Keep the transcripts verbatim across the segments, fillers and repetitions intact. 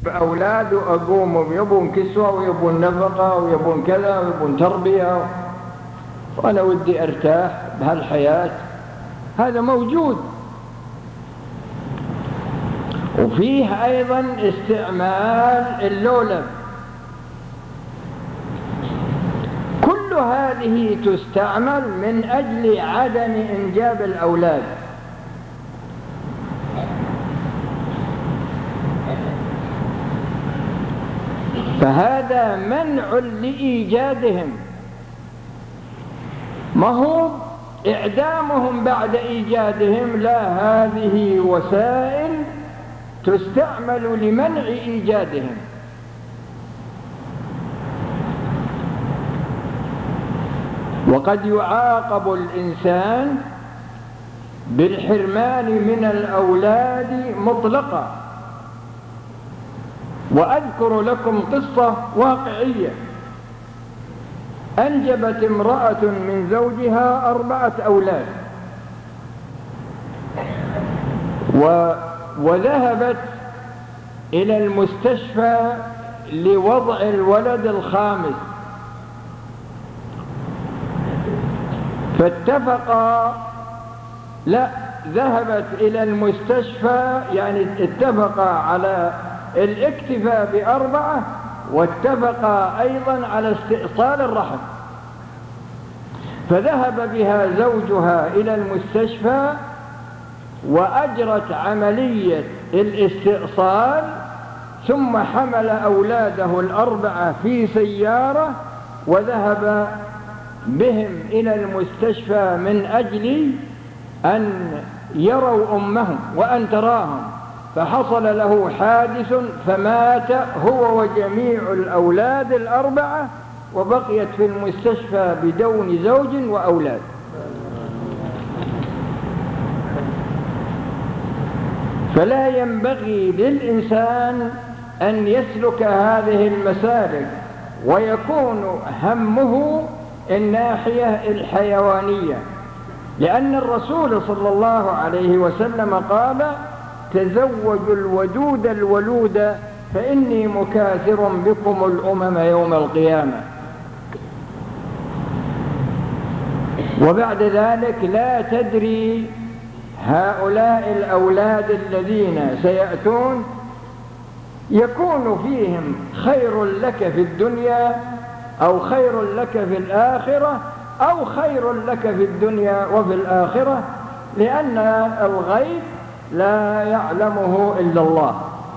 أولاد وأقوم يبون كسوة ويبون نفقة ويبون كذا ويبون تربية، وأنا ودي أرتاح بهالحياة. هذا موجود. وفيه أيضا استعمال اللولب. كل هذه تستعمل من أجل عدم إنجاب الأولاد. فهذا منع لإيجادهم، ما هو إعدامهم بعد إيجادهم، لا، هذه وسائل تستعمل لمنع إيجادهم. وقد يعاقب الإنسان بالحرمان من الأولاد مطلقا. وأذكر لكم قصة واقعية. أنجبت امرأة من زوجها أربعة أولاد، و... وذهبت إلى المستشفى لوضع الولد الخامس، فاتفقا، لا، ذهبت إلى المستشفى يعني اتفقا على الاكتفاء بأربعة، واتفقا أيضا على استئصال الرحم. فذهب بها زوجها إلى المستشفى وأجرت عملية الاستئصال، ثم حمل أولاده الأربعة في سيارة وذهب بهم إلى المستشفى من أجل أن يروا أمهم وأن تراهم. فحصل له حادث فمات هو وجميع الأولاد الأربعة، وبقيت في المستشفى بدون زوج وأولاد. فلا ينبغي للإنسان أن يسلك هذه المسالك ويكون همه الناحية الحيوانية، لأن الرسول صلى الله عليه وسلم قال: تزوجوا الودود الولود فإني مكاثر بكم الأمم يوم القيامة. وبعد ذلك لا تدري هؤلاء الأولاد الذين سيأتون يكون فيهم خير لك في الدنيا أو خير لك في الآخرة، أو خير لك في الدنيا وفي الآخرة، لأن الغيب لا يعلمه إلا الله.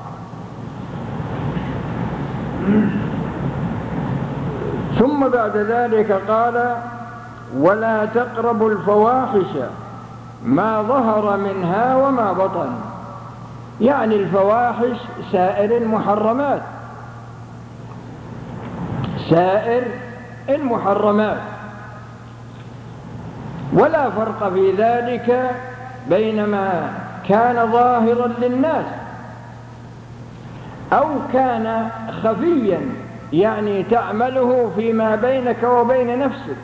ثم بعد ذلك قال: ولا تقربوا الفواحش ما ظهر منها وما بطن. يعني الفواحش سائر المحرمات، سائر المحرمات، ولا فرق في ذلك بينما كان ظاهرا للناس أو كان خفيا، يعني تعمله فيما بينك وبين نفسك،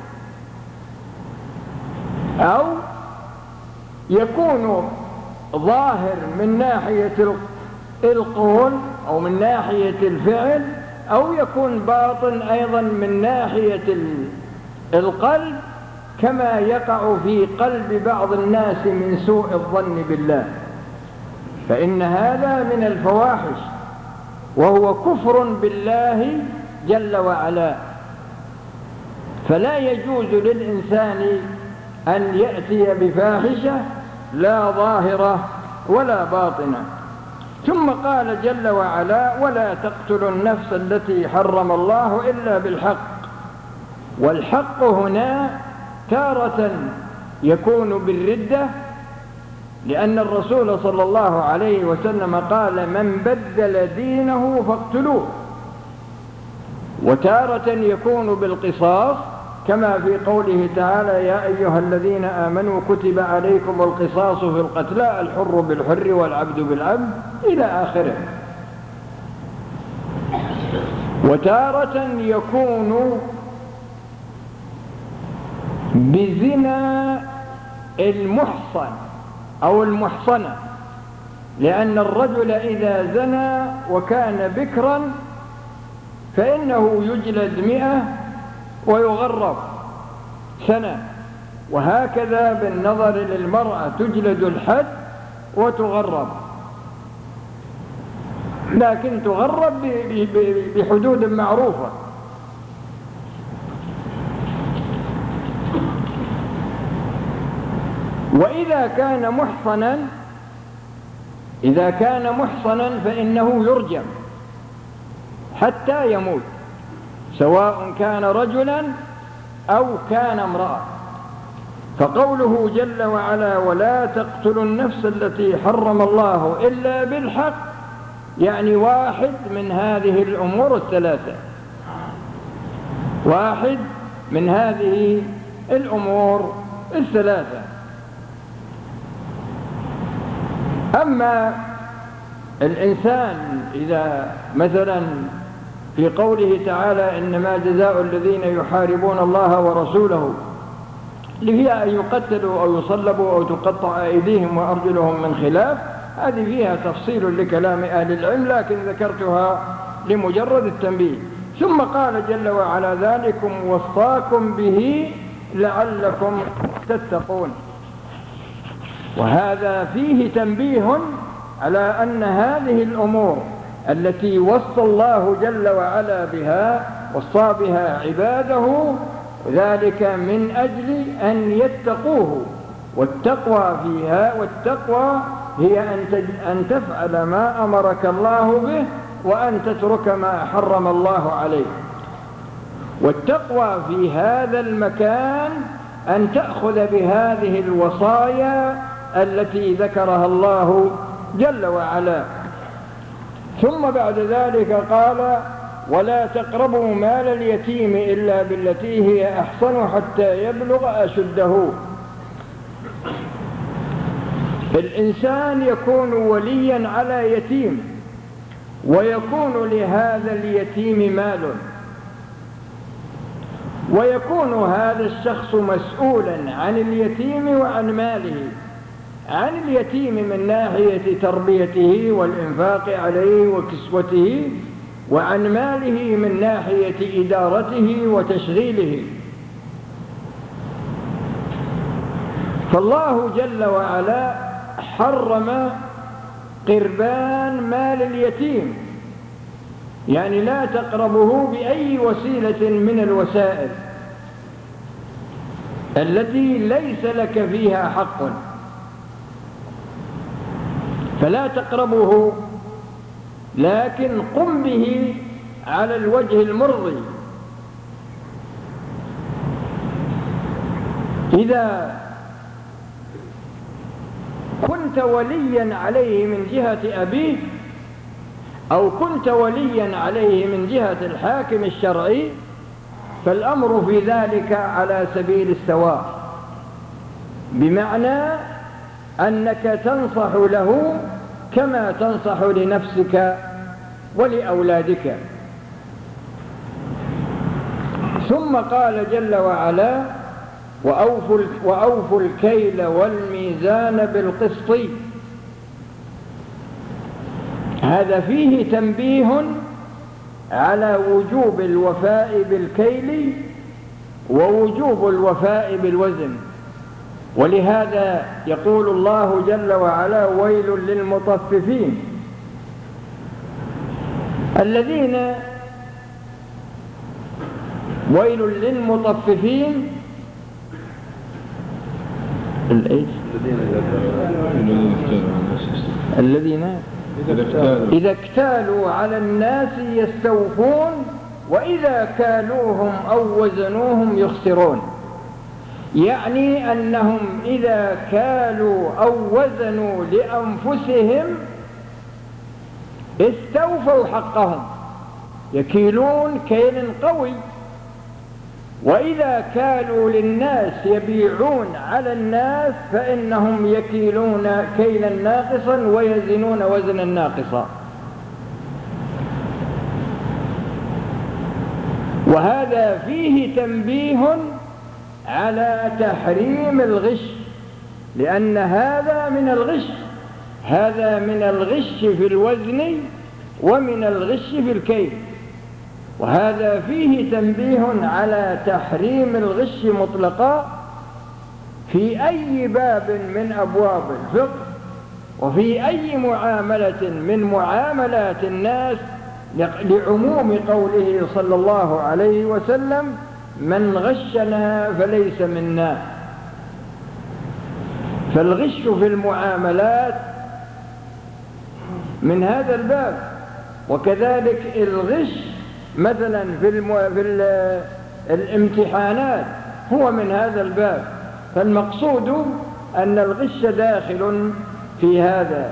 أو يكون ظاهر من ناحية القول أو من ناحية الفعل، أو يكون باطن أيضا من ناحية القلب، كما يقع في قلب بعض الناس من سوء الظن بالله. فإن هذا من الفواحش، وهو كفر بالله جل وعلا. فلا يجوز للإنسان أن يأتي بفاحشة لا ظاهرة ولا باطنة. ثم قال جل وعلا: ولا تقتلوا النفس التي حرم الله إلا بالحق. والحق هنا تارة يكون بالردة، لأن الرسول صلى الله عليه وسلم قال: من بدل دينه فاقتلوه. وتارة يكون بالقصاص، كما في قوله تعالى: يا أيها الذين آمنوا كتب عليكم القصاص في القتلى، الحر بالحر والعبد بالعبد، إلى آخره. وتارة يكون بزنا المحصن أو المحصنة، لأن الرجل إذا زنى وكان بكرا فإنه يجلد مئة ويغرب سنة، وهكذا بالنظر للمرأة تجلد الحد وتغرب، لكن تغرب بحدود معروفة. وإذا كان محصنا إذا كان محصنا فإنه يرجم حتى يموت، سواء كان رجلا أو كان امرأة. فقوله جل وعلا ولا تقتلوا النفس التي حرم الله إلا بالحق، يعني واحد من هذه الأمور الثلاثة، واحد من هذه الأمور الثلاثة. أما الإنسان إذا مثلا في قوله تعالى إنما جزاء الذين يحاربون الله ورسوله هي أن يقتلوا أو يصلبوا أو تقطع أيديهم وأرجلهم من خلاف، هذه فيها تفصيل لكلام أهل العلم، لكن ذكرتها لمجرد التنبيه. ثم قال جل وعلا ذلكم وصاكم به لعلكم تتقون. وهذا فيه تنبيه على أن هذه الأمور التي وصى الله جل وعلا بها وصى بها عباده ذلك من أجل أن يتقوه، والتقوى فيها والتقوى هي أن تفعل ما أمرك الله به وأن تترك ما حرم الله عليه. والتقوى في هذا المكان أن تأخذ بهذه الوصايا التي ذكرها الله جل وعلا. ثم بعد ذلك قال ولا تقربوا مال اليتيم إلا بالتي هي أحسن حتى يبلغ أشده. الإنسان يكون وليا على يتيم ويكون لهذا اليتيم مال، ويكون هذا الشخص مسؤولا عن اليتيم وعن ماله، عن اليتيم من ناحية تربيته والإنفاق عليه وكسوته، وعن ماله من ناحية إدارته وتشغيله. فالله جل وعلا حرم قربان مال اليتيم، يعني لا تقربه بأي وسيلة من الوسائل التي ليس لك فيها حق، فلا تقربه، لكن قم به على الوجه المرضي. إذا كنت وليا عليه من جهة أبيه أو كنت وليا عليه من جهة الحاكم الشرعي فالأمر في ذلك على سبيل السواء، بمعنى أنك تنصح له كما تنصح لنفسك ولأولادك. ثم قال جل وعلا وأوفوا, وأوفوا الكيل والميزان بالقسط. هذا فيه تنبيه على وجوب الوفاء بالكيل ووجوب الوفاء بالوزن. ولهذا يقول الله جل وعلا ويل للمطففين الذين ويل للمطففين الذين إذا اكتالوا على الناس يستوفون وإذا كالوهم أو وزنوهم يخسرون، يعني أنهم إذا كالوا أو وزنوا لأنفسهم استوفوا حقهم، يكيلون كيل قوي، وإذا كالوا للناس يبيعون على الناس فإنهم يكيلون كيلا ناقصا ويزنون وزنا ناقصا. وهذا فيه تنبيه على تحريم الغش، لأن هذا من الغش، هذا من الغش في الوزن ومن الغش في الكيل، وهذا فيه تنبيه على تحريم الغش مطلقا في أي باب من أبواب الفقه وفي أي معاملة من معاملات الناس، لعموم قوله صلى الله عليه وسلم: من غشنا فليس منا. فالغش في المعاملات من هذا الباب، وكذلك الغش مثلا في, المو... في ال... الامتحانات هو من هذا الباب. فالمقصود أن الغش داخل في هذا.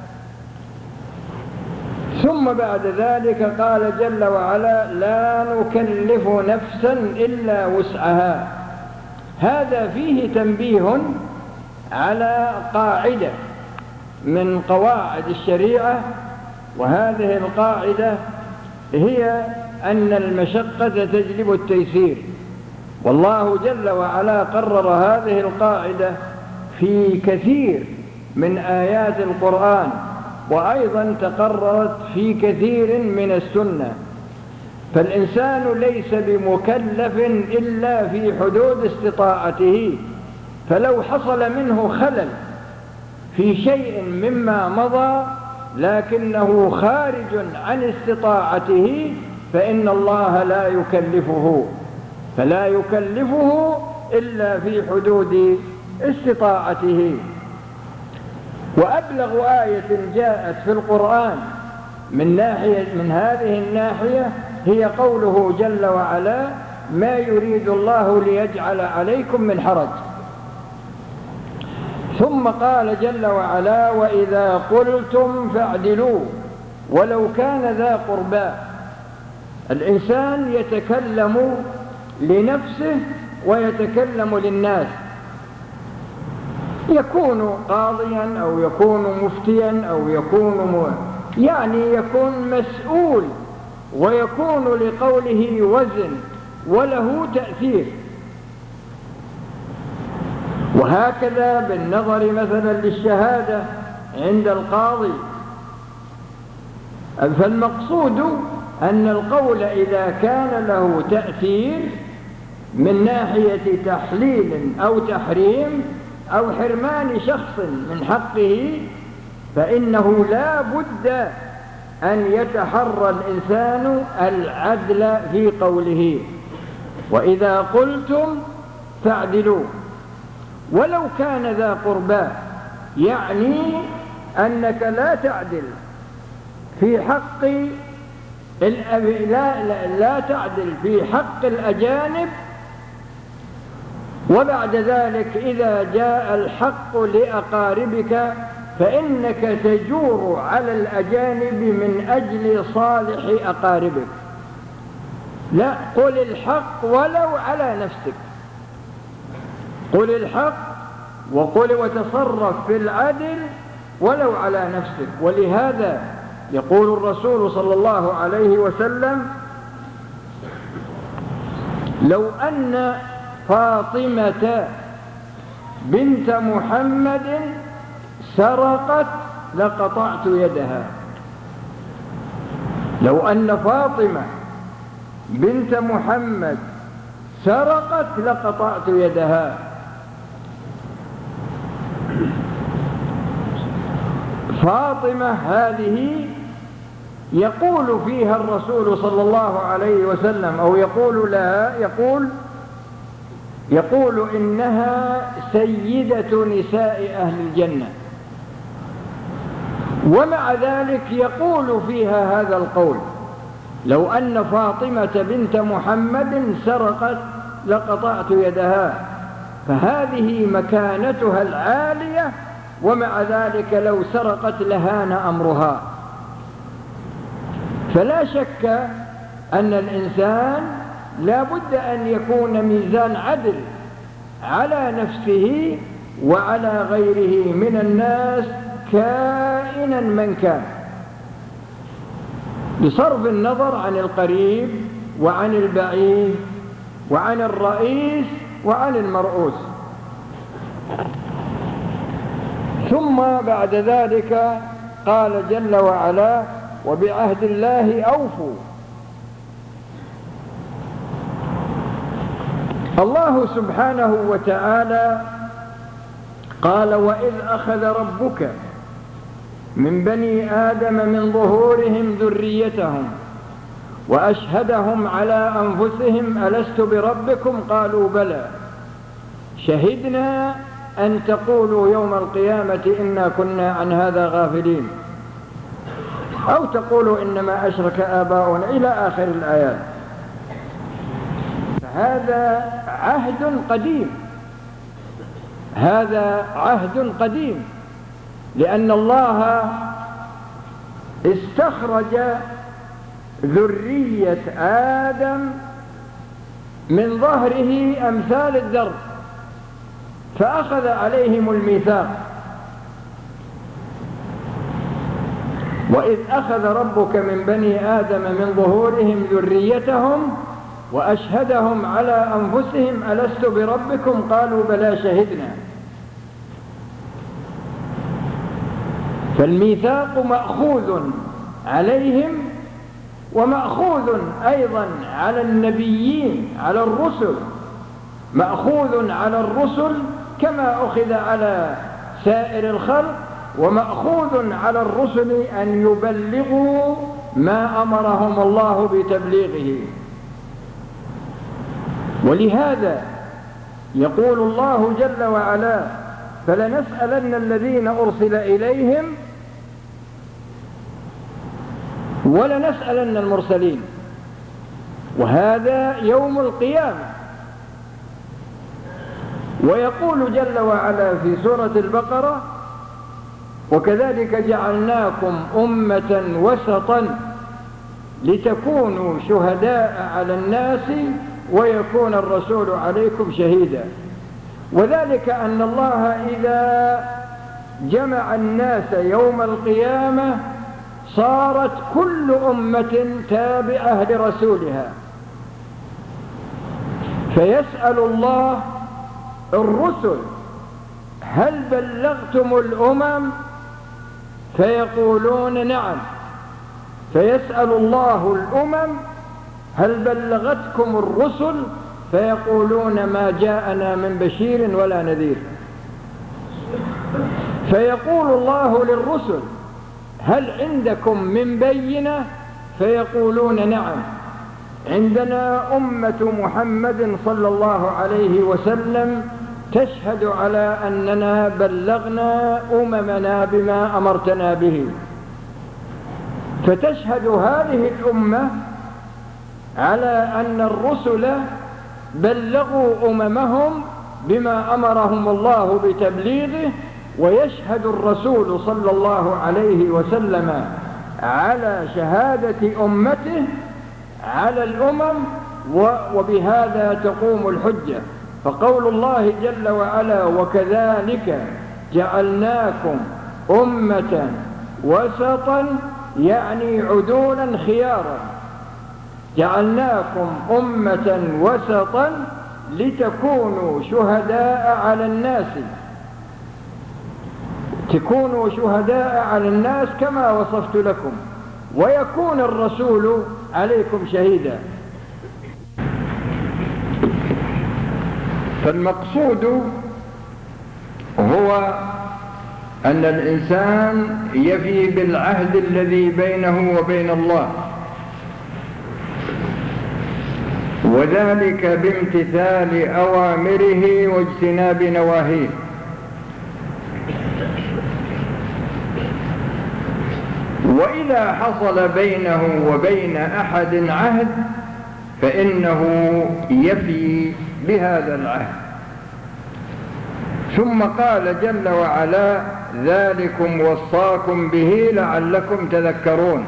ثم بعد ذلك قال جل وعلا: لا نكلف نفسا إلا وسعها. هذا فيه تنبيه على قاعدة من قواعد الشريعة، وهذه القاعدة هي أن المشقة تجلب التيسير، والله جل وعلا قرر هذه القاعدة في كثير من آيات القرآن، وأيضا تقررت في كثير من السنة. فالإنسان ليس بمكلف إلا في حدود استطاعته، فلو حصل منه خلل في شيء مما مضى لكنه خارج عن استطاعته فإن الله لا يكلفه، فلا يكلفه إلا في حدود استطاعته. وأبلغ آية جاءت في القرآن من ناحية من هذه الناحية هي قوله جل وعلا: ما يريد الله ليجعل عليكم من حرج. ثم قال جل وعلا: وإذا قلتم فاعدلوا ولو كان ذا قربى. الإنسان يتكلم لنفسه ويتكلم للناس، يكون قاضيا أو يكون مفتيا أو يكون م... يعني يكون مسؤول، ويكون لقوله وزن وله تأثير. وهكذا بالنظر مثلا للشهادة عند القاضي. فالمقصود أن القول إذا كان له تأثير من ناحية تحليل أو تحريم أو حرمان شخص من حقه فإنه لا بد أن يتحرى الإنسان العدل في قوله. وإذا قلتم فاعدلوا ولو كان ذا قربى، يعني أنك لا تعدل في حق الأب... لا, لا, لا تعدل في حق الأجانب، وبعد ذلك إذا جاء الحق لأقاربك فإنك تجور على الأجانب من أجل صالح أقاربك. لا، قل الحق ولو على نفسك، قل الحق وقل وتصرف في العدل ولو على نفسك. ولهذا يقول الرسول صلى الله عليه وسلم: لو أن فاطمة بنت محمد سرقت لقطعت يدها. لو أن فاطمة بنت محمد سرقت لقطعت يدها. فاطمة هذه يقول فيها الرسول صلى الله عليه وسلم، أو يقول لها يقول يقول إنها سيدة نساء أهل الجنة، ومع ذلك يقول فيها هذا القول: لو أن فاطمة بنت محمد سرقت لقطعت يدها. فهذه مكانتها العالية، ومع ذلك لو سرقت لهان أمرها. فلا شك أن الإنسان لا بد أن يكون ميزان عدل على نفسه وعلى غيره من الناس كائنا من كان، بصرف النظر عن القريب وعن البعيد وعن الرئيس وعن المرؤوس. ثم بعد ذلك قال جل وعلا: وبعهد الله أوفوا. الله سبحانه وتعالى قال: وإذ أخذ ربك من بني آدم من ظهورهم ذريتهم وأشهدهم على أنفسهم ألست بربكم قالوا بلى شهدنا أن تقولوا يوم القيامة إنا كنا عن هذا غافلين أو تقولوا إنما أشرك آباؤنا إلى آخر الآيات. هذا عهد قديم، هذا عهد قديم، لأن الله استخرج ذرية آدم من ظهره أمثال الذر فأخذ عليهم الميثاق. وإذ أخذ ربك من بني آدم من ظهورهم ذريتهم وأشهدهم على أنفسهم ألست بربكم قالوا بلى شهدنا. فالميثاق مأخوذ عليهم ومأخوذ أيضا على النبيين، على الرسل، مأخوذ على الرسل كما أخذ على سائر الخلق، ومأخوذ على الرسل أن يبلغوا ما أمرهم الله بتبليغه. ولهذا يقول الله جل وعلا: فلنسألن الذين أرسل إليهم ولنسألن المرسلين. وهذا يوم القيامة. ويقول جل وعلا في سورة البقرة: وكذلك جعلناكم أمة وسطا لتكونوا شهداء على الناس ويكون الرسول عليكم شهيدا. وذلك أن الله إذا جمع الناس يوم القيامة صارت كل أمة تابعة لرسولها، فيسأل الله الرسل: هل بلغتم الأمم؟ فيقولون نعم. فيسأل الله الأمم: هل بلغتكم الرسل؟ فيقولون ما جاءنا من بشير ولا نذير. فيقول الله للرسل: هل عندكم من بينة؟ فيقولون نعم، عندنا أمة محمد صلى الله عليه وسلم تشهد على أننا بلغنا أممنا بما أمرتنا به. فتشهد هذه الأمة على أن الرسل بلغوا أممهم بما أمرهم الله بتبليغه، ويشهد الرسول صلى الله عليه وسلم على شهادة أمته على الأمم، وبهذا تقوم الحجة. فقول الله جل وعلا: وكذلك جعلناكم أمة وسطا، يعني عدولا خيارا. جعلناكم أمة وسطا لتكونوا شهداء على الناس، تكونوا شهداء على الناس كما وصفت لكم، ويكون الرسول عليكم شهيدا. فالمقصود هو أن الإنسان يفي بالعهد الذي بينه وبين الله، وذلك بامتثال أوامره واجتناب نواهيه. وإذا حصل بينه وبين أحد عهد فإنه يفي بهذا العهد. ثم قال جل وعلا: ذلكم وصاكم به لعلكم تذكرون.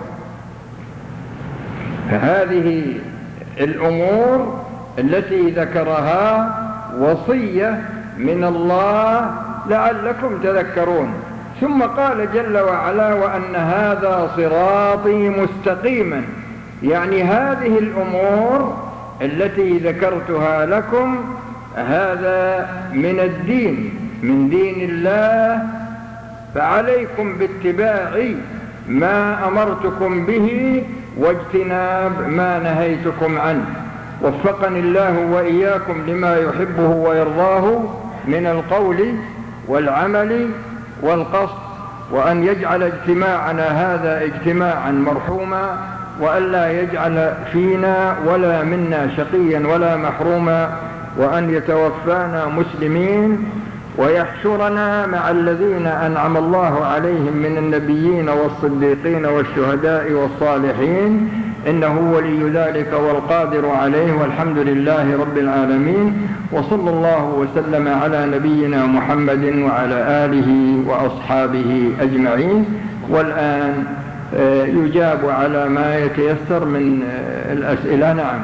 فهذه الأمور التي ذكرها وصية من الله لعلكم تذكرون. ثم قال جل وعلا: وأن هذا صراطي مستقيما، يعني هذه الأمور التي ذكرتها لكم هذا من الدين، من دين الله فعليكم باتباع ما أمرتكم به واجتناب ما نهيتكم عنه. وفقني الله وإياكم لما يحبه ويرضاه من القول والعمل والقصد، وأن يجعل اجتماعنا هذا اجتماعا مرحوما، وألا يجعل فينا ولا منا شقيا ولا محروما، وأن يتوفانا مسلمين ويحشرنا مع الذين أنعم الله عليهم من النبيين والصديقين والشهداء والصالحين، إنه ولي ذلك والقادر عليه، والحمد لله رب العالمين. وصلى الله وسلم على نبينا محمد وعلى آله وأصحابه أجمعين. والآن يجاب على ما يتيسر من الأسئلة. نعم.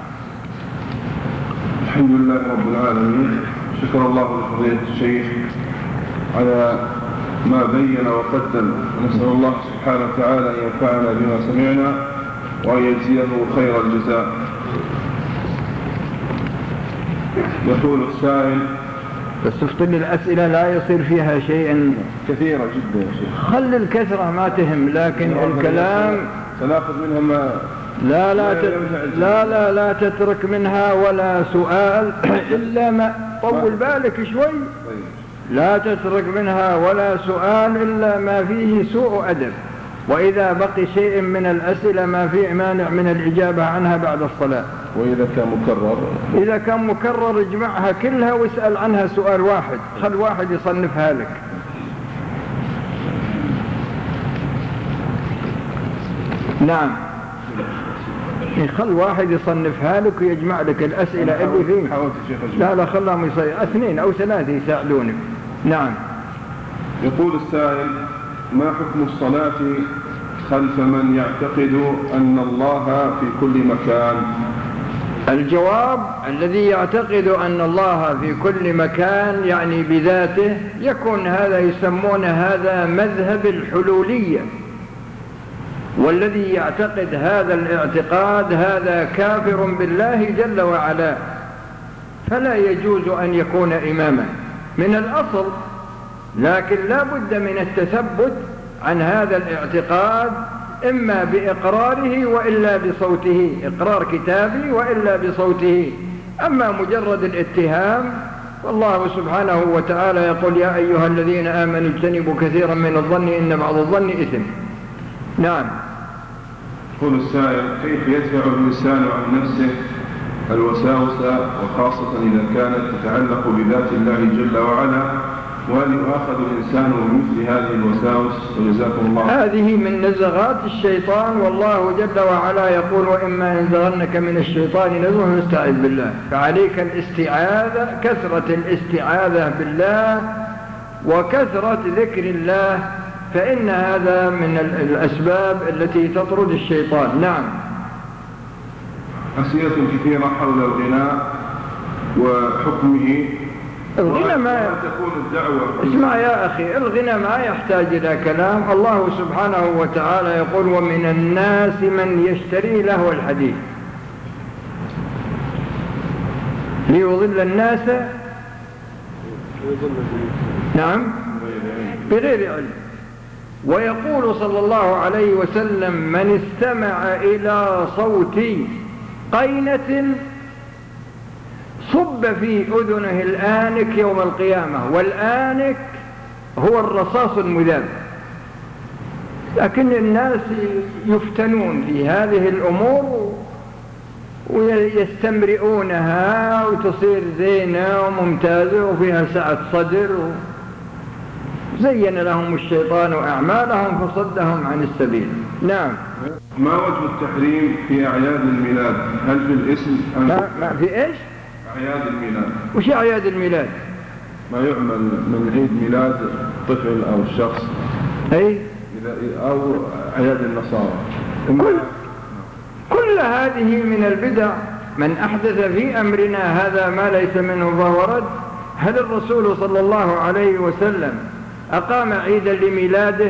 الحمد لله رب العالمين، شكر الله لفضيلة الشيخ على ما بين وقدم، ونسأل الله سبحانه وتعالى أن ينفعنا بما سمعنا وأن يجزيه خير الجزاء. يقول السائل: بس تفضل الأسئلة لا يصير فيها شيء كثيرة جدا يا شيخ. خل الكثرة ما تهم، لكن الكلام سنأخذ منها ما لا لا لا لا لا تترك منها ولا سؤال إلا ما طول بالك شوي. لا تترك منها ولا سؤال إلا ما فيه سوء أدب، وإذا بقي شيء من الأسئلة ما فيه مانع من الإجابة عنها بعد الصلاة. وإذا كان مكرر إذا كان مكرر اجمعها كلها واسأل عنها سؤال واحد، خل واحد يصنفها لك. نعم، خل واحد يصنفها لك ويجمع لك الأسئلة اللي فيه. لا لا خلهم يصير اثنين أو ثلاثة يساعدونك. نعم. يقول السائل: ما حكم الصلاة خلف من يعتقد أن الله في كل مكان؟ الجواب: الذي يعتقد أن الله في كل مكان يعني بذاته، يكون هذا يسمون هذا مذهب الحلولية، والذي يعتقد هذا الاعتقاد هذا كافر بالله جل وعلا، فلا يجوز أن يكون إماما من الأصل. لكن لا بد من التثبت عن هذا الاعتقاد، إما بإقراره وإلا بصوته، إقرار كتابي وإلا بصوته. أما مجرد الاتهام، والله سبحانه وتعالى يقول: يا أيها الذين آمنوا اجتنبوا كثيرا من الظن إن بعض الظن إثم. نعم. يقول السائل: كيف يدفع الإنسان عن نفسه الوساوس، وخاصة إذا كانت تتعلق بذات الله جل وعلا، وهل يؤاخذ الإنسان بمثل هذه الوساوس؟ وجزاكم الله. هذه من نزغات الشيطان، والله جل وعلا يقول: وإما ينزغنك من الشيطان نزغ فاستعذ بالله. فعليك الاستعاذة، كثرة الاستعاذة بالله وكثرة ذكر الله، فإن هذا من الأسباب التي تطرد الشيطان. نعم. أسئلة كثيرة حول الغناء وحكمه. الغنى ما تكون الدعوة. اسمع يا أخي، الغنى ما يحتاج إلى كلام. الله سبحانه وتعالى يقول: ومن الناس من يشتري لهو الحديث ليضل الناس نعم بغير علم. ويقول صلى الله عليه وسلم: من استمع إلى صوت قينة صب في أذنه الآنك يوم القيامة. والآنك هو الرصاص المذاب. لكن الناس يفتنون في هذه الأمور ويستمرئونها وتصير زينة وممتازة وفيها سعة صدر. زين لهم الشيطان أعمالهم فصدهم عن السبيل. نعم. ما وجه التحريم في أعياد الميلاد؟ هل في الاسم أم ما, ما في إيش؟ أعياد الميلاد. وش أعياد الميلاد؟ ما يعمل من عيد ميلاد طفل أو شخص، أي أو أعياد النصارى. كل, كل هذه من البدع. من أحدث في أمرنا هذا ما ليس منه فهو رد. هل الرسول صلى الله عليه وسلم أقام عيدا لميلاده؟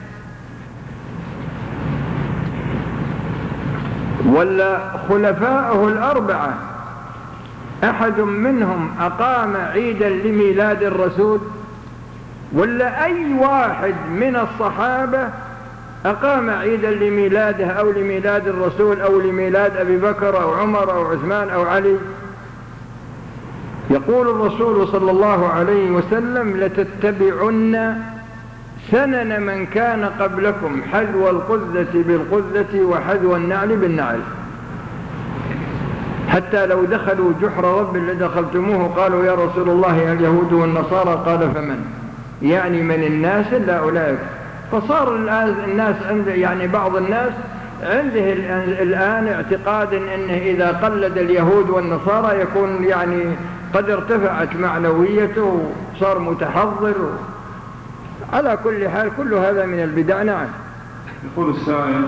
ولا خلفاؤه الأربعة أحد منهم أقام عيدا لميلاد الرسول؟ ولا أي واحد من الصحابة أقام عيدا لميلاده أو لميلاد الرسول أو لميلاد أبي بكر أو عمر أو عثمان أو علي. يقول الرسول صلى الله عليه وسلم: لتتبعن سنن من كان قبلكم حذو القذة بالقذة وحذو النعل بالنعل، حتى لو دخلوا جحر رب لدخلتموه قالوا يا رسول الله اليهود والنصارى، قال فمن؟ يعني من الناس لا أولئك. فصار الناس عند يعني بعض الناس عنده الآن اعتقاد أنه إذا قلد اليهود والنصارى يكون يعني قد ارتفعت معنويته وصار متحضر. على كل حال كل هذا من البدع. نعم. يقول السائل: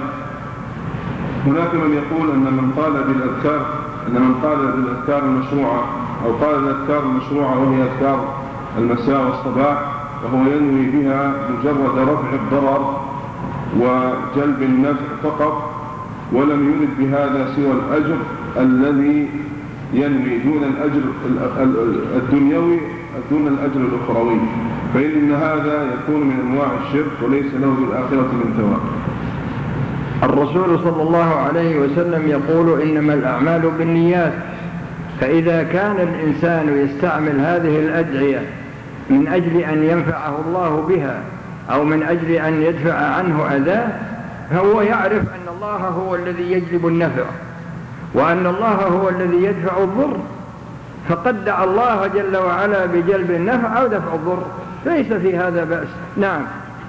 هناك من يقول أن من قال بالأذكار أن من قال بالأذكار المشروعة أو قال الأذكار المشروعة وهي أذكار المساء والصباح وهو ينوي بها مجرد رفع الضرر وجلب النفع فقط، ولم يرد بهذا سوى الأجر الذي ينوي دون الأجر الدنيوي دون الأجر الأخروي، فإن هذا يكون من أنواع الشرك وليس له بالآخرة من ثواب. الرسول صلى الله عليه وسلم يقول: إنما الأعمال بالنيات، فإذا كان الإنسان يستعمل هذه الأدعية من أجل أن ينفعه الله بها أو من أجل أن يدفع عنه أذاه، فهو يعرف أن الله هو الذي يجلب النفع وأن الله هو الذي يدفع الضر، فقد دعا الله جل وعلا بجلب النفع أو دفع الضر، ليس في هذا بأس. نعم.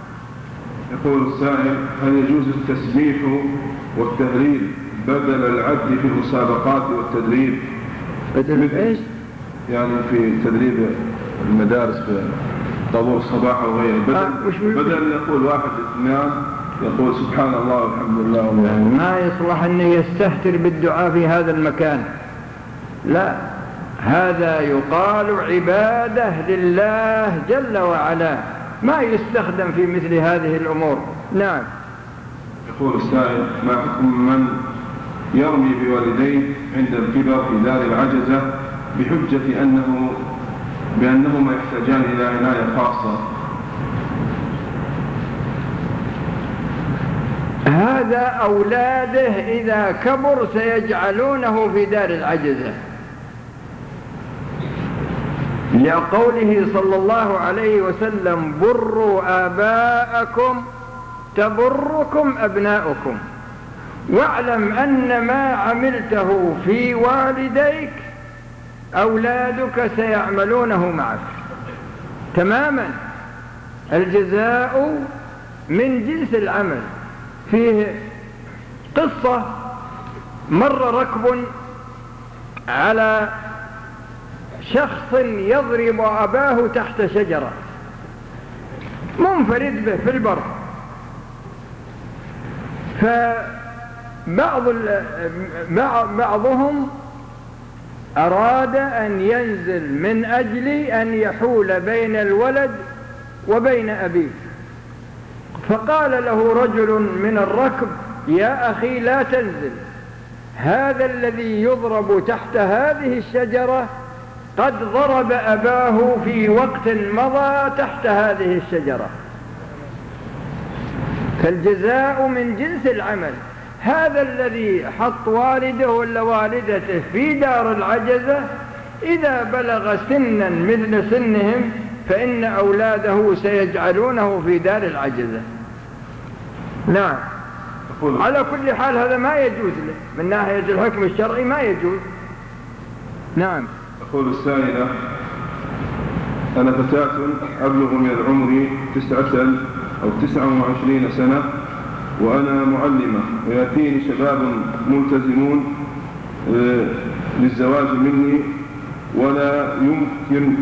يقول السائل: هل يجوز التسبيح والتهليل بدل العد في المسابقات والتدريب؟ بدل ايش؟ يعني في تدريب المدارس في طابور الصباح أو غيره، بدل, آه بدل يقول واحد اثنان يقول سبحان الله والحمد لله والله. ما يصلح أن يستهتر بالدعاء في هذا المكان، لا، هذا يقال عبادة لله جل وعلا، ما يستخدم في مثل هذه الأمور. نعم. يقول السائل: ما حكم من يرمي بوالديه عند الكبر في دار العجزة بحجة أنه بأنهما يحتاجان إلى عناية خاصة؟ هذا أولاده إذا كبر سيجعلونه في دار العجزة، لقوله صلى الله عليه وسلم: بروا آباءكم تبركم أبناؤكم، واعلم أن ما عملته في والديك أولادك سيعملونه معك تماما. الجزاء من جنس العمل. فيه قصة: مر ركب على شخص يضرب أباه تحت شجرة منفرد به في البر، فبعض بعضهم أراد أن ينزل من أجل أن يحول بين الولد وبين أبيه، فقال له رجل من الركب: يا أخي لا تنزل، هذا الذي يضرب تحت هذه الشجرة قد ضرب أباه في وقت مضى تحت هذه الشجرة. فالجزاء من جنس العمل. هذا الذي حط والده ولا والدته في دار العجزة إذا بلغ سنا مثل سنهم فإن أولاده سيجعلونه في دار العجزة. نعم. على كل حال هذا ما يجوز له من ناحية الحكم الشرعي، ما يجوز. نعم. تقول السائلة: أنا فتاة أبلغ من العمر تسعة أو تسعة وعشرين سنة وأنا معلمة، ويأتيني شباب ملتزمون للزواج مني ولا يمكن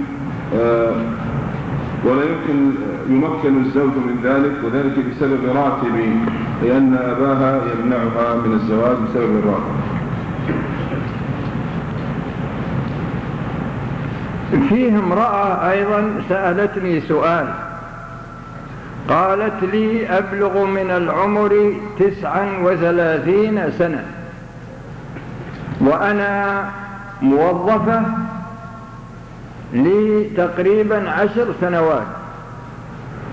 ولا يمكن يمكن الزوج من ذلك، وذلك بسبب راتبي، لأن أباها يمنعها من الزواج بسبب الراتب. فيه امرأة أيضا سألتني سؤال، قالت لي: أبلغ من العمر تسعا وثلاثين سنة وأنا موظفة لي تقريبا عشر سنوات،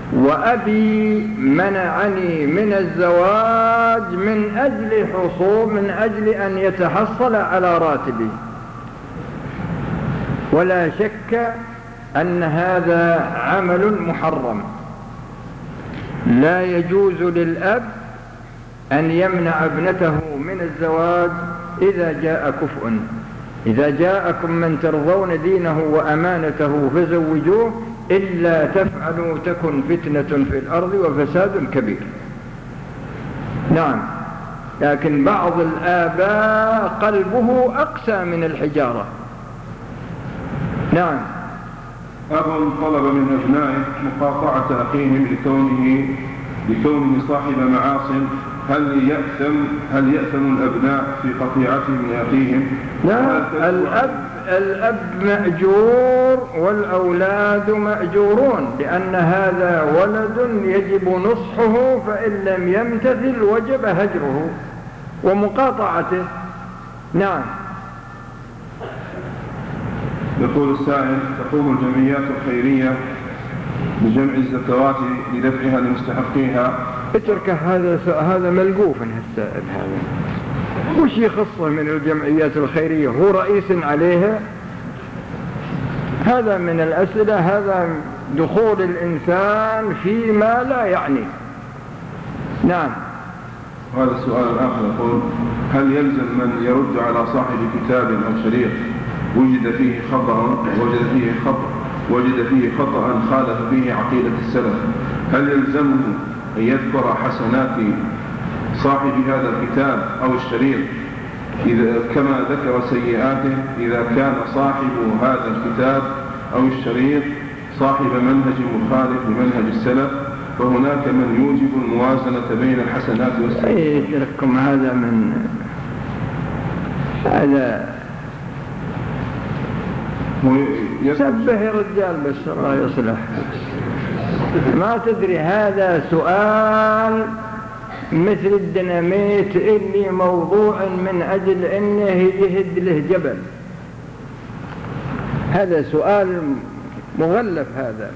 وأبي منعني من الزواج من أجل حصول من أجل أن يتحصل على راتبي. ولا شك أن هذا عمل محرم. لا يجوز للأب أن يمنع ابنته من الزواج إذا جاء كفء. إذا جاءكم من ترضون دينه وأمانته فزوجوه، إلا تفعلوا تكن فتنة في الأرض وفساد كبير. نعم، لكن بعض الآباء قلبه أقسى من الحجارة. نعم. أب طلب من أبنائه مقاطعة أخيهم لكونه لكونه صاحب معاصٍ، هل يأثم هل يأثم الأبناء في قطيعتهم لأخيهم؟ لا، الأب الأب مأجور والأولاد مأجورون، لأن هذا ولد يجب نصحه، فإن لم يمتثل وجب هجره ومقاطعته. نعم. يقول السائل: تقوم الجمعيات الخيرية بجمع الزكوات لدفعها لمستحقيها. اترك هذا هذا ملقوف السائل هذا، وش يخصه من الجمعيات الخيرية؟ هو رئيس عليها؟ هذا من الأسئلة، هذا دخول الإنسان فيما لا يعني. نعم. هذا السؤال الآخر يقول: هل يلزم من يرد على صاحب كتاب أو شريط وجد فيه خطأ وجد فيه خطأ وجد فيه خطأ خالف فيه عقيدة السلف، هل يلزمه أن يذكر حسنات صاحب هذا الكتاب أو الشريط إذا كما ذكر سيئاته إذا كان صاحب هذا الكتاب أو الشريط صاحب منهج مخالف لمنهج السلف، فهناك من يوجب الموازنة بين الحسنات والسيئات؟ أي لكم هذا من هذا سبه يا رجال، بس الله يصلح. ما تدري، هذا سؤال مثل الديناميت اللي موضوع من أجل أنه يهد له جبل. هذا سؤال مغلف. هذا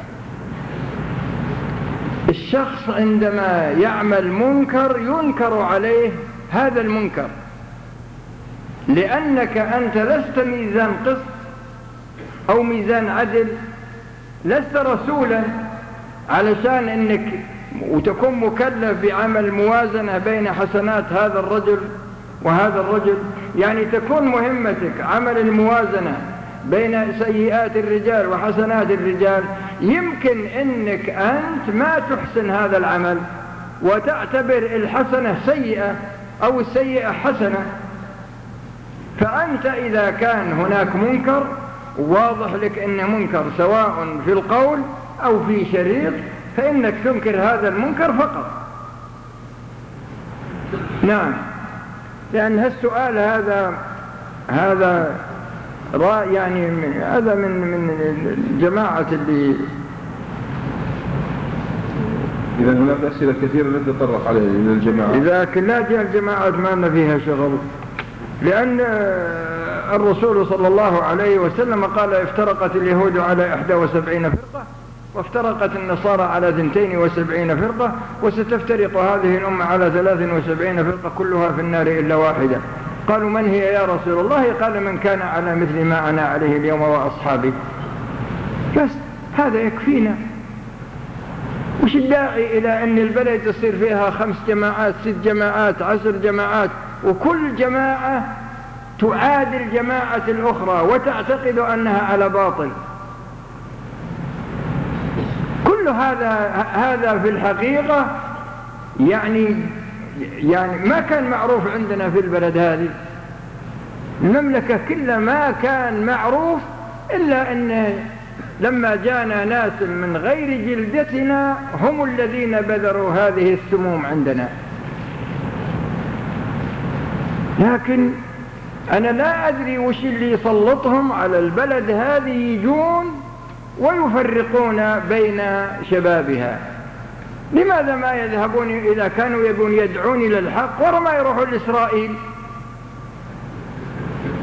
الشخص عندما يعمل منكر ينكر عليه هذا المنكر، لأنك أنت لست ميزان قسط أو ميزان عدل، لست رسولا علشان أنك وتكون مكلف بعمل موازنة بين حسنات هذا الرجل وهذا الرجل. يعني تكون مهمتك عمل الموازنة بين سيئات الرجال وحسنات الرجال. يمكن أنك أنت ما تحسن هذا العمل وتعتبر الحسنة سيئة أو السيئة حسنة، فأنت إذا كان هناك منكر واضح لك أنه منكر سواء في القول أو في شريط، فإنك تنكر هذا المنكر فقط. نعم، لأن هالسؤال هذا هذا يعني هذا من من الجماعة اللي إذا هناك أسئلة كثيرة لا تطرق عليها من الجماعة. إذا كنا جاء الجماعات ما لنا فيها شغل، لأن الرسول صلى الله عليه وسلم قال: افترقت اليهود على إحدى وسبعين فرقة وافترقت النصارى على ثنتين وسبعين فرقة وستفترق هذه الأمة على ثلاث وسبعين فرقة كلها في النار إلا واحدة. قالوا: من هي يا رسول الله؟ قال: من كان على مثل ما أنا عليه اليوم وأصحابي. بس هذا يكفينا. وش الداعي إلى أن البلد تصير فيها خمس جماعات ست جماعات عشر جماعات وكل جماعة تعادل الجماعة الأخرى وتعتقد أنها على باطل؟ كل هذا هذا في الحقيقة يعني يعني ما كان معروف عندنا في البلد هذه. المملكة كلها ما كان معروف، إلا أن لما جاءنا ناس من غير جلدتنا هم الذين بذروا هذه السموم عندنا. لكن أنا لا أدري وش اللي يسلطهم على البلد هذه، يجون ويفرقون بين شبابها. لماذا ما يذهبون إذا كانوا يبون يدعون إلى الحق ورا ما يروحوا لإسرائيل؟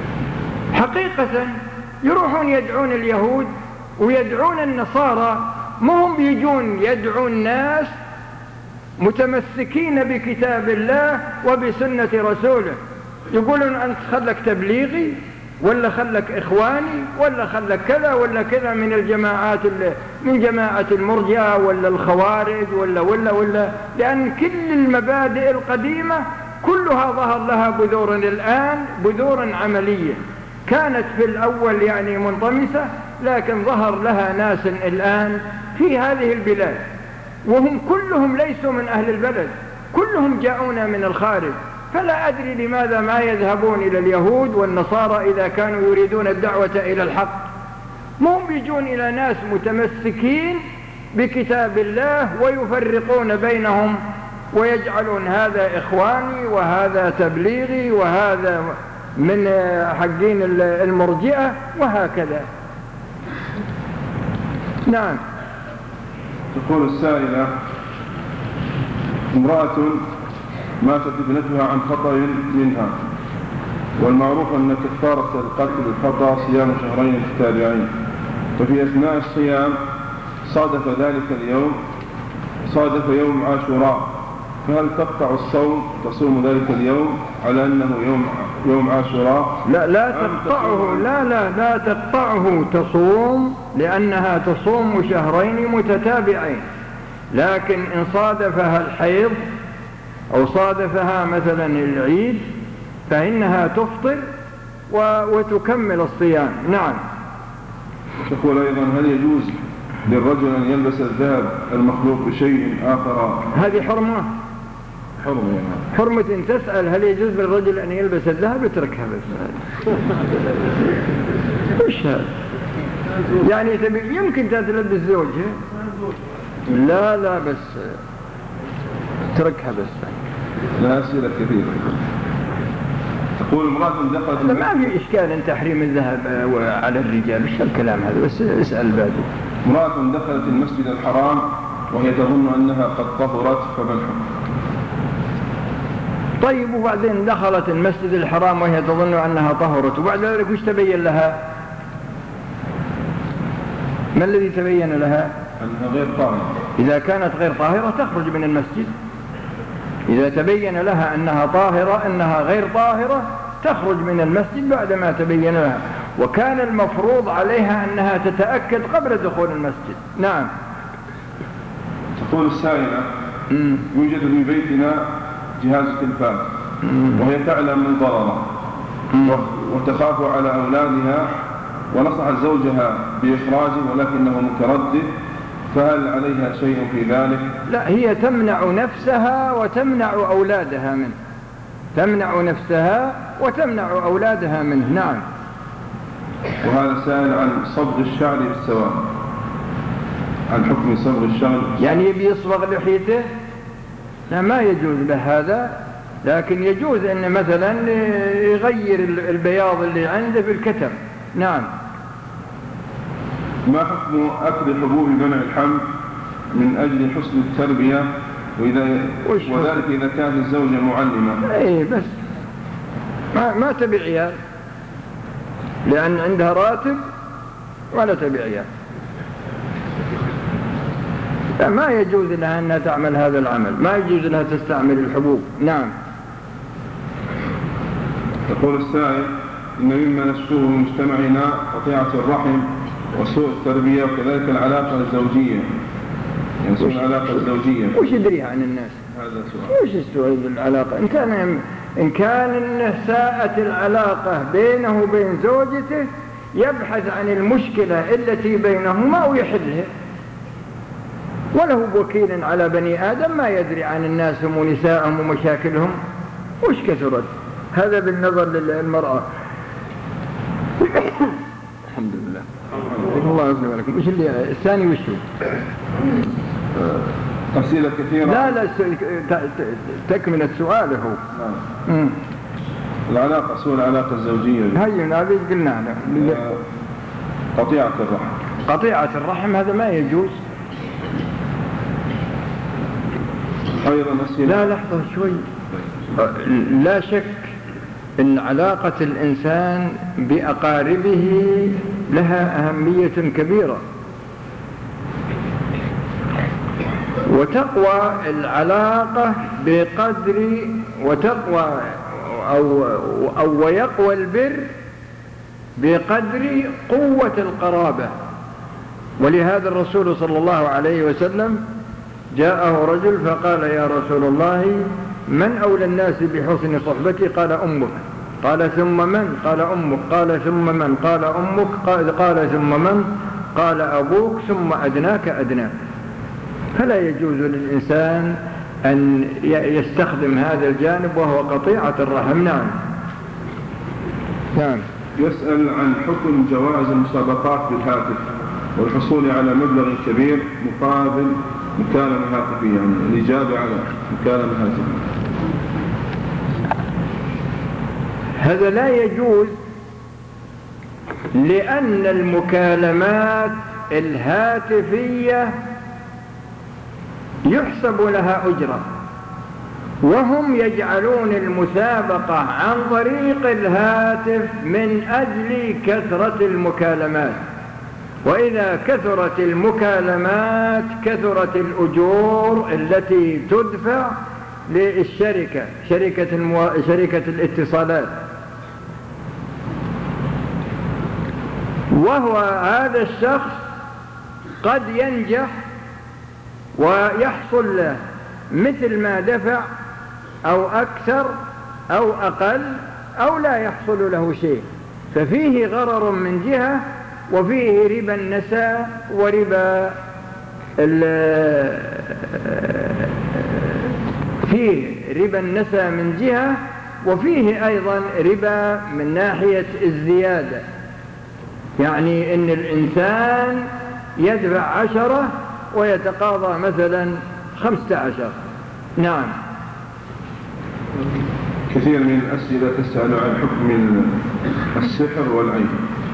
حقيقة يروحون يدعون اليهود ويدعون النصارى ما هم بيجون يدعون الناس متمسكين بكتاب الله وبسنة رسوله، يقولون أنت خلك تبليغي ولا خلك إخواني ولا خلك كذا ولا كذا من الجماعات من جماعة المرجئة ولا الخوارج ولا ولا ولا لأن كل المبادئ القديمة كلها ظهر لها بذور الآن، بذور عملية كانت في الأول يعني منطمسة، لكن ظهر لها ناس الآن في هذه البلاد وهم كلهم ليسوا من أهل البلد، كلهم جاءونا من الخارج. فلا أدري لماذا ما يذهبون إلى اليهود والنصارى إذا كانوا يريدون الدعوة إلى الحق، ما هم بيجون إلى ناس متمسكين بكتاب الله ويفرقون بينهم ويجعلون هذا إخواني وهذا تبليغي وهذا من حقين المرجئة وهكذا. نعم. تقول السائلة: امرأة ماتت ابنتها عن خطأ منها، والمعروف أن كفارة القتل الخطأ صيام شهرين متتابعين، وفي أثناء الصيام صادف ذلك اليوم صادف يوم عاشوراء، فهل تقطع الصوم تصوم ذلك اليوم على أنه يوم يوم عاشوراء؟ لا لا تقطعه، لا لا لا تقطعه، تصوم لأنها تصوم شهرين متتابعين، لكن إن صادفها الحيض أو صادفها مثلا العيد فإنها تفطر وتكمل الصيام. نعم. تقول أيضا: هل يجوز للرجل أن يلبس الذهب المخلوق بشيء آخر؟ هذه حرمة حرمة يعني. حرمة. إن تسأل هل يجوز للرجل أن يلبس الذهب اتركها بس. وش هذا يعني؟ تبي يمكن تلبس زوجها، لا لا بس اتركها بس. لا أسئلة كثيرة. تقول: امرأة دخلت لا ما في إشكال أن تحريم الذهب على الرجال، إيش الكلام هذا؟ بس اسأل بعد. امرأة دخلت المسجد الحرام وهي تظن أنها قد طهرت، فما الحكم؟ طيب، وبعدين دخلت المسجد الحرام وهي تظن أنها طهرت، وبعد ذلك وش تبين لها؟ ما الذي تبين لها؟ أنها غير طاهرة. إذا كانت غير طاهرة تخرج من المسجد. إذا تبين لها أنها طاهرة أنها غير طاهرة تخرج من المسجد بعدما تبين لها، وكان المفروض عليها أنها تتأكد قبل دخول المسجد. نعم. تقول السائلة: يوجد في بيتنا جهاز تلفاز وهي تعلم من ضرره وتخاف على أولادها، ونصحت زوجها بإخراجه ولكنه متردد، فهل عليها شيء في ذلك؟ لا، هي تمنع نفسها وتمنع أولادها منه، تمنع نفسها وتمنع أولادها منه. نعم. وهذا سائل عن صبغ الشعر بالسواد، عن حكم صبغ الشعر. يعني يبي يصبغ لحيته؟ لا، ما يجوز له هذا، لكن يجوز أن مثلا يغير البياض اللي عنده بالكتم. نعم. ما حكم أكل حبوب منع الحمل من أجل حسن التربية، وإذا وذلك إذا كانت الزوجة معلمة؟ إيه بس ما ما تبي عيال، لأن عندها راتب ولا تبي عيال. لا، ما يجوز لها أنها تعمل هذا العمل، ما يجوز لها تستعمل الحبوب. نعم. يقول السائل: إن مما نشكوه من مجتمعنا قطيعة الرحم وسوء التربية وكذلك العلاقة الزوجية، يعني سوء العلاقة الزوجية. وش يدريها عن الناس؟ هذا سؤال. وش سوء العلاقة؟ إن كان إن كان ساءت العلاقة بينه وبين زوجته يبحث عن المشكلة التي بينهما ويحلها، وله وكيل على بني آدم ما يدري عن الناس ونسائهم ومشاكلهم وش كثرت. هذا بالنظر للمرأة. الحمد لله. الله يغفر لكم. وش اللي الثاني وشو؟ أسئلة كثيرة. لا لا تكملة سؤاله. نعم. العلاقة، سوء العلاقة الزوجية. هاي هذه قلنا له. قطيعة الرحم. قطيعة الرحم هذا ما يجوز. أيضا أسئلة. لا لحظة شوي. لا شك إن علاقة الإنسان بأقاربه لها أهمية كبيرة، وتقوى العلاقة بقدر وتقوى أو, أو ويقوى البر بقدر قوة القرابة. ولهذا الرسول صلى الله عليه وسلم جاءه رجل فقال: يا رسول الله، من أولى الناس بحسن صحبتي؟ قال: أمك. قال: ثم من؟ قال: أمك. قال: ثم من؟ قال: أمك. قال, قال ثم من؟ قال: أبوك، ثم أدناك أدناك. فلا يجوز للإنسان أن يستخدم هذا الجانب وهو قطيعة الرحم. نعم. نعم. يسأل عن حكم جواز المسابقات بالهاتف والحصول على مبلغ كبير مقابل مكالمة هاتفية، يعني الإجابة على مكالمة هاتفية. هذا لا يجوز، لأن المكالمات الهاتفية يحسب لها أجرة، وهم يجعلون المسابقة عن طريق الهاتف من أجل كثرة المكالمات، وإذا كثرت المكالمات كثرت الأجور التي تدفع للشركة، شركة, المو... شركة الاتصالات. وهو هذا الشخص قد ينجح ويحصل له مثل ما دفع أو أكثر أو أقل، أو لا يحصل له شيء، ففيه غرر من جهة، وفيه ربا النساء وربا فيه ربا النساء من جهة، وفيه أيضا ربا من ناحية الزيادة، يعني إن الإنسان يدفع عشرة ويتقاضى مثلا خمسة عشر. نعم. كثير من الأسئلة تسأل عن حكم السحر والعين.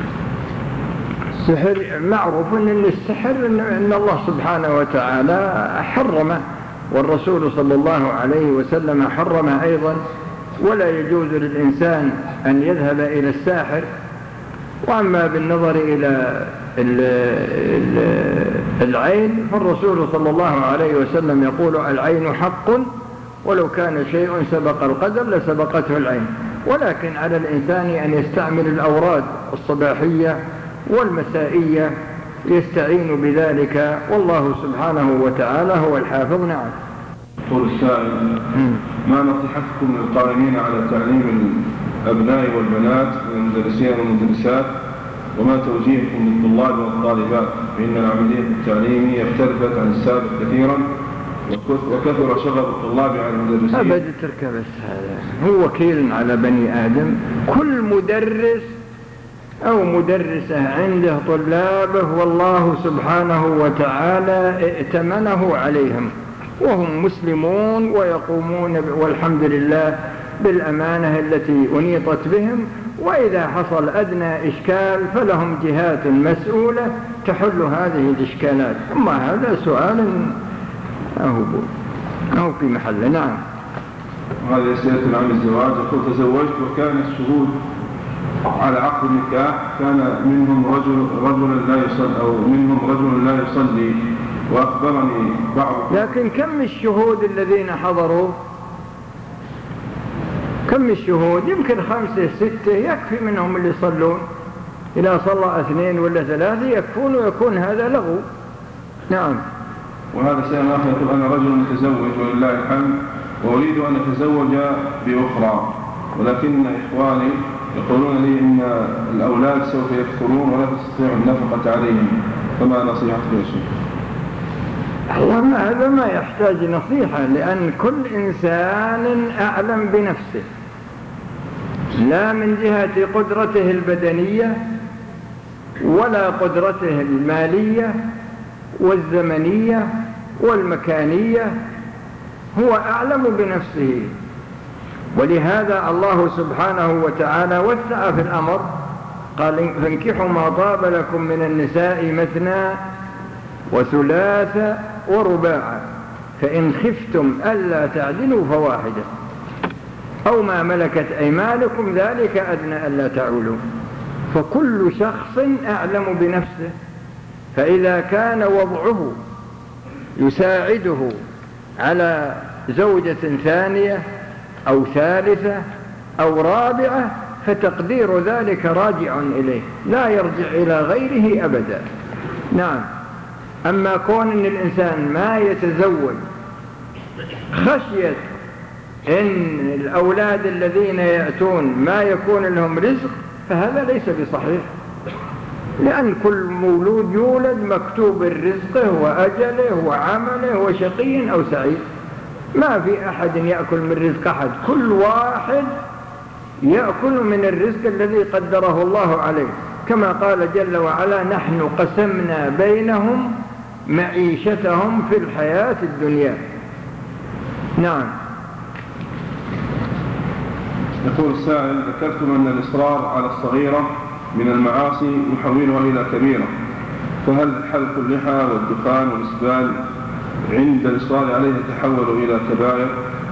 السحر معروف أن السحر أن الله سبحانه وتعالى حرمه، والرسول صلى الله عليه وسلم حرمه أيضا، ولا يجوز للإنسان أن يذهب إلى الساحر. وأما بالنظر إلى العين فالرسول صلى الله عليه وسلم يقول: العين حق، ولو كان شيء سبق القدر لسبقته العين. ولكن على الإنسان أن يستعمل الأوراد الصباحية والمسائية يستعين بذلك، والله سبحانه وتعالى هو الحافظ. نعم. طول السائل: ما نصيحتكم للقائمين على تعليم الأبناء والبنات والمدرسين والمدرسات، وما توجيهكم للطلاب والطالبات؟ فإن العملية التعليمية اختلفت عن السابق كثيرا، وكثر شغل الطلاب على المدرسين. أبدا تركب هذا هو وكيل على بني آدم. كل مدرس أو مدرسة عنده طلابه، والله سبحانه وتعالى ائتمنه عليهم، وهم مسلمون ويقومون والحمد لله بالأمانة التي أنيطت بهم. وإذا حصل أدنى إشكال فلهم جهات مسؤولة تحل هذه الإشكالات. أما هذا سؤال أهو أهو في محله. نعم. وهذا يسأل عن الزواج. يقول: تزوجت وكان الشهود على عقد النكاح كان منهم رجل رجل لا يصلي أو منهم رجل لا يصلي، وأخبرني بعض. لكن كم الشهود الذين حضروا؟ كم الشهود؟ يمكن خمسة ستة يكفي منهم اللي يصلون. إذا صلى اثنين ولا ثلاثة يكفون، ويكون هذا لغو. نعم. وهذا سائل آخر يقول: أنا رجل متزوج ولله الحمد، وأريد أن أتزوج بأخرى، ولكن إخواني يقولون لي إن الأولاد سوف يكثرون ولا تستطيع النفقة عليهم، فما نصيحتك يا شيخ؟ والله هذا ما يحتاج نصيحة، لأن كل إنسان أعلم بنفسه، لا من جهة قدرته البدنية ولا قدرته المالية والزمنية والمكانية، هو أعلم بنفسه. ولهذا الله سبحانه وتعالى وسع في الأمر، قال: فانكحوا ما طاب لكم من النساء مثنى وثلاث ورباع، فإن خفتم ألا تعدلوا فواحدة أو ما ملكت أيمانكم ذلك أدنى ألا تعولوا. فكل شخص أعلم بنفسه، فإذا كان وضعه يساعده على زوجة ثانية أو ثالثة أو رابعة فتقدير ذلك راجع إليه، لا يرجع إلى غيره أبدا. نعم. أما كون أن الإنسان ما يتزوج خشية أن الأولاد الذين يأتون ما يكون لهم رزق فهذا ليس بصحيح، لأن كل مولود يولد مكتوب رزقه وأجله وعمله وشقي أو سعيد، ما في أحد يأكل من رزق أحد، كل واحد يأكل من الرزق الذي قدره الله عليه، كما قال جل وعلا: نحن قسمنا بينهم معيشتهم في الحياة الدنيا. نعم. يقول السائل: ذكرتم أن الإصرار على الصغيرة من المعاصي يحولها إلى كبيرة، فهل حلق اللحى والدخان والإسبال عند الإصرار عليه تحول إلى كبائر؟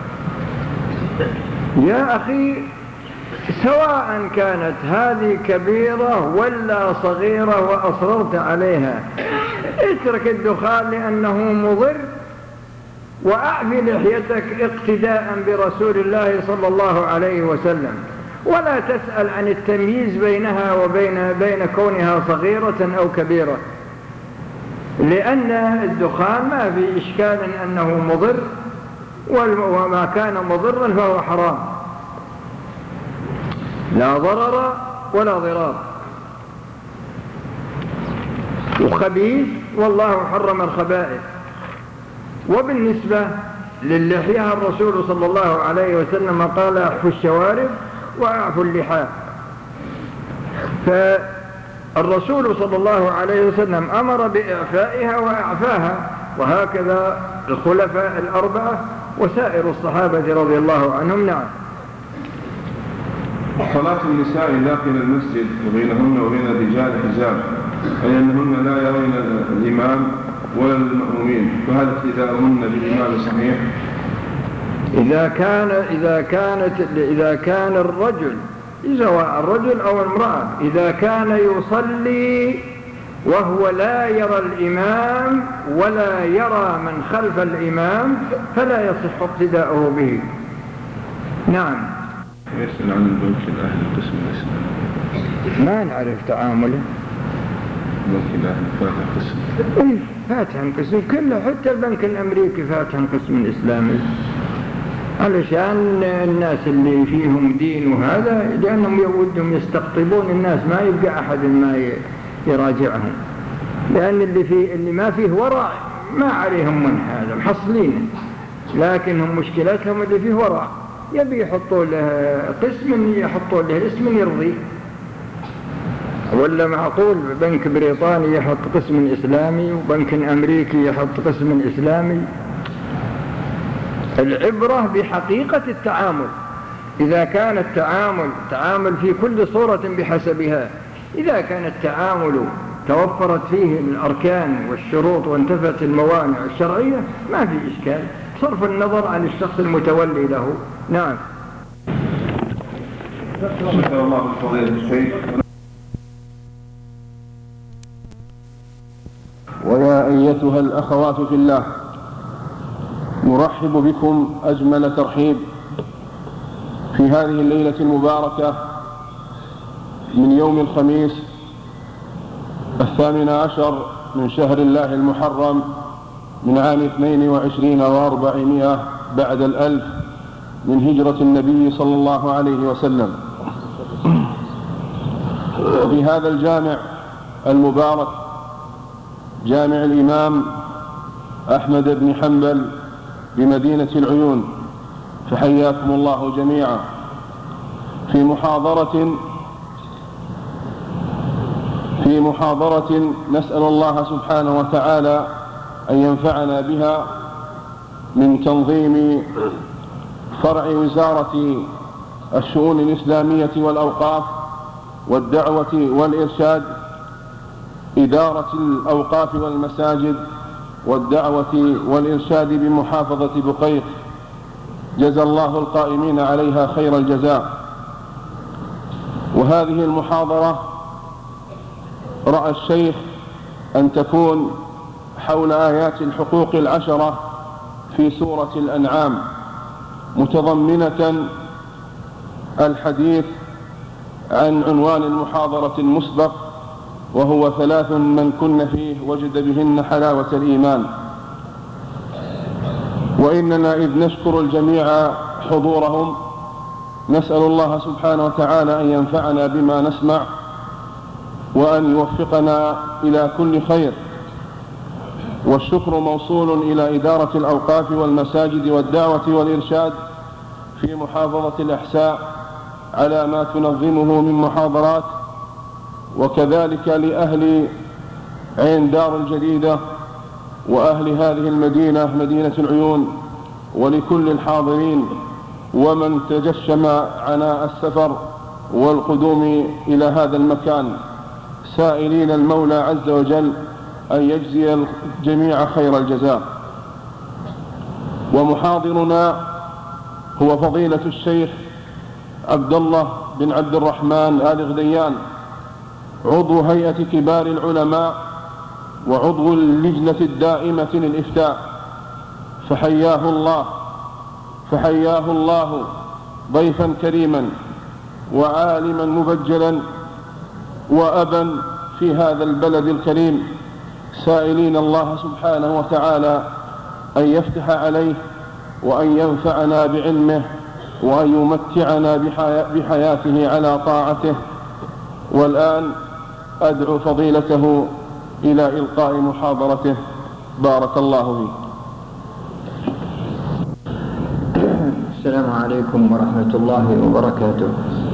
يا أخي، سواء كانت هذه كبيرة ولا صغيرة وأصررت عليها، اترك الدخان لأنه مضر، وأعفي لحيتك اقتداء برسول الله صلى الله عليه وسلم، ولا تسأل عن التمييز بينها وبين بين كونها صغيرة أو كبيرة، لأن الدخان ما في إشكال أنه مضر، وما كان مضرا فهو حرام، لا ضرر ولا ضرار، وخبيث والله حرم الخبائث. وبالنسبة للحية الرسول صلى الله عليه وسلم قال: اعفوا الشوارب واعفوا اللحى. فالرسول صلى الله عليه وسلم أمر بإعفائها وإعفاها، وهكذا الخلفاء الأربعة وسائر الصحابة رضي الله عنهم. نعم. صلاة النساء داخل المسجد وبينهن وبين الرجال حجاب، أي أنهن لا يرين الإمام ولا المأمومين، فهل اقتداؤهن بالإمام صحيح؟ إذا كان إذا كانت إذا كان الرجل سواء الرجل أو المرأة إذا كان يصلي وهو لا يرى الإمام ولا يرى من خلف الإمام فلا يصح اقتداؤه به. نعم. يسأل عن البنك الأهل القسم الإسلامي. ما نعرف تعامله. البنك الأهل فاتح قسم. إيه فاتح قسم كله، حتى البنك الأمريكي فاتح قسم إسلامي، علشان الناس اللي فيهم دين وهذا، لأنهم يودهم يستقطبون الناس، ما يبقى أحد ما يراجعهم، لأن اللي فيه اللي ما فيه ورع ما عليهم من هذا، محصلين، لكنهم مشكلتهم اللي فيه ورع، يبي يحطوا له قسم يحطوا له اسم يرضي. ولا معقول بنك بريطاني يحط قسم إسلامي وبنك أمريكي يحط قسم إسلامي؟ العبرة بحقيقة التعامل، إذا كان التعامل تعامل في كل صورة بحسبها، إذا كان التعامل توفرت فيه الأركان والشروط وانتفت الموانع الشرعية ما في إشكال، صرف النظر عن الشخص المتولي له. نعم. شكرا الله فضيلة الشيخ. ويا أيتها الأخوات في الله، نرحب بكم أجمل ترحيب في هذه الليلة المباركة من يوم الخميس الثامن عشر من شهر الله المحرم من عام اثنين وعشرين واربعمائة بعد الألف من هجرة النبي صلى الله عليه وسلم، وفي هذا الجامع المبارك جامع الإمام أحمد بن حنبل بمدينة العيون، فحياكم الله جميعا في محاضرة في محاضرة نسأل الله سبحانه وتعالى أن ينفعنا بها من تنظيم فرع وزارة الشؤون الإسلامية والأوقاف والدعوة والإرشاد، إدارة الأوقاف والمساجد والدعوة والإرشاد بمحافظة بقيق، جزى الله القائمين عليها خير الجزاء. وهذه المحاضرة رأى الشيخ أن تكون حول آيات الحقوق العشرة في سورة الأنعام، متضمنة الحديث عن عنوان المحاضرة المسبق، وهو ثلاث من كن فيه وجد بهن حلاوة الإيمان. وإننا إذ نشكر الجميع حضورهم نسأل الله سبحانه وتعالى أن ينفعنا بما نسمع وأن يوفقنا إلى كل خير. والشكر موصول إلى إدارة الأوقاف والمساجد والدعوة والإرشاد في محافظة الأحساء على ما تنظمه من محاضرات، وكذلك لأهل عين دار الجديدة وأهل هذه المدينة مدينة العيون، ولكل الحاضرين ومن تجشم عناء السفر والقدوم إلى هذا المكان، سائلين المولى عز وجل أن يجزي الجميع خير الجزاء. ومحاضرنا هو فضيلة الشيخ عبد الله بن عبد الرحمن آل غديان، عضو هيئة كبار العلماء وعضو اللجنة الدائمة للإفتاء، فحياه الله فحياه الله ضيفا كريما وعالما مبجلا وأبا في هذا البلد الكريم، سائلين الله سبحانه وتعالى أن يفتح عليه وأن ينفعنا بعلمه وأن يمتعنا بحياته على طاعته. والآن أدعو فضيلته إلى إلقاء محاضرته، بارك الله فيه. السلام عليكم ورحمة الله وبركاته.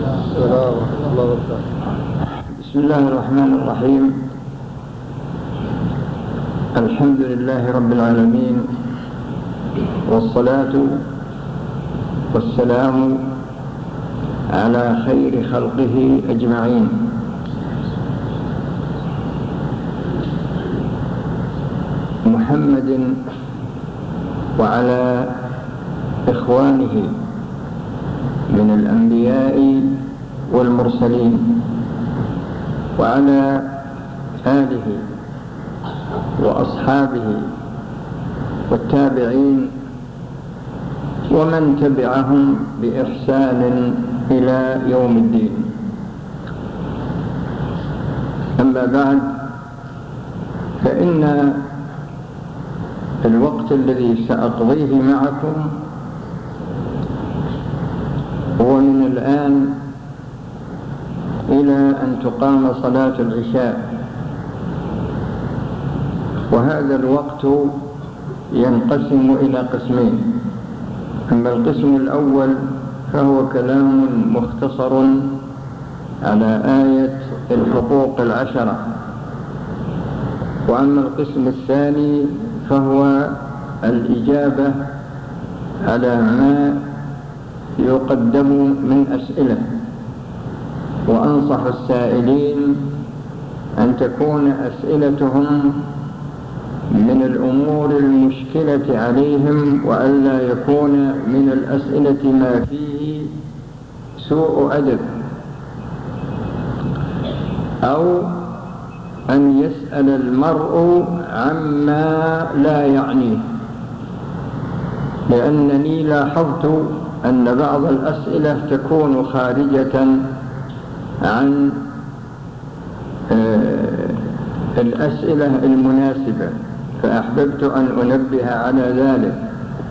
بسم الله الرحمن الرحيم. الحمد لله رب العالمين، والصلاة والسلام على خير خلقه أجمعين. محمد وعلى إخوانه من الأنبياء والمرسلين، وعلى آله وأصحابه والتابعين ومن تبعهم بإحسان إلى يوم الدين. أما بعد، فإن الوقت الذي سأقضيه معكم هو من الآن إلى أن تقام صلاة العشاء، وهذا الوقت ينقسم إلى قسمين. أما القسم الأول فهو كلام مختصر على آية الحقوق العشرة، وأما القسم الثاني فهو الإجابة على ما يقدم من أسئلة. وأنصح السائلين أن تكون أسئلتهم من الأمور المشكلة عليهم، وألا يكون من الأسئلة ما فيه سوء أدب، أو أن يسأل المرء عما لا يعنيه، لأنني لاحظت أن بعض الأسئلة تكون خارجة عن الأسئلة المناسبة، فأحببت أن أنبه على ذلك.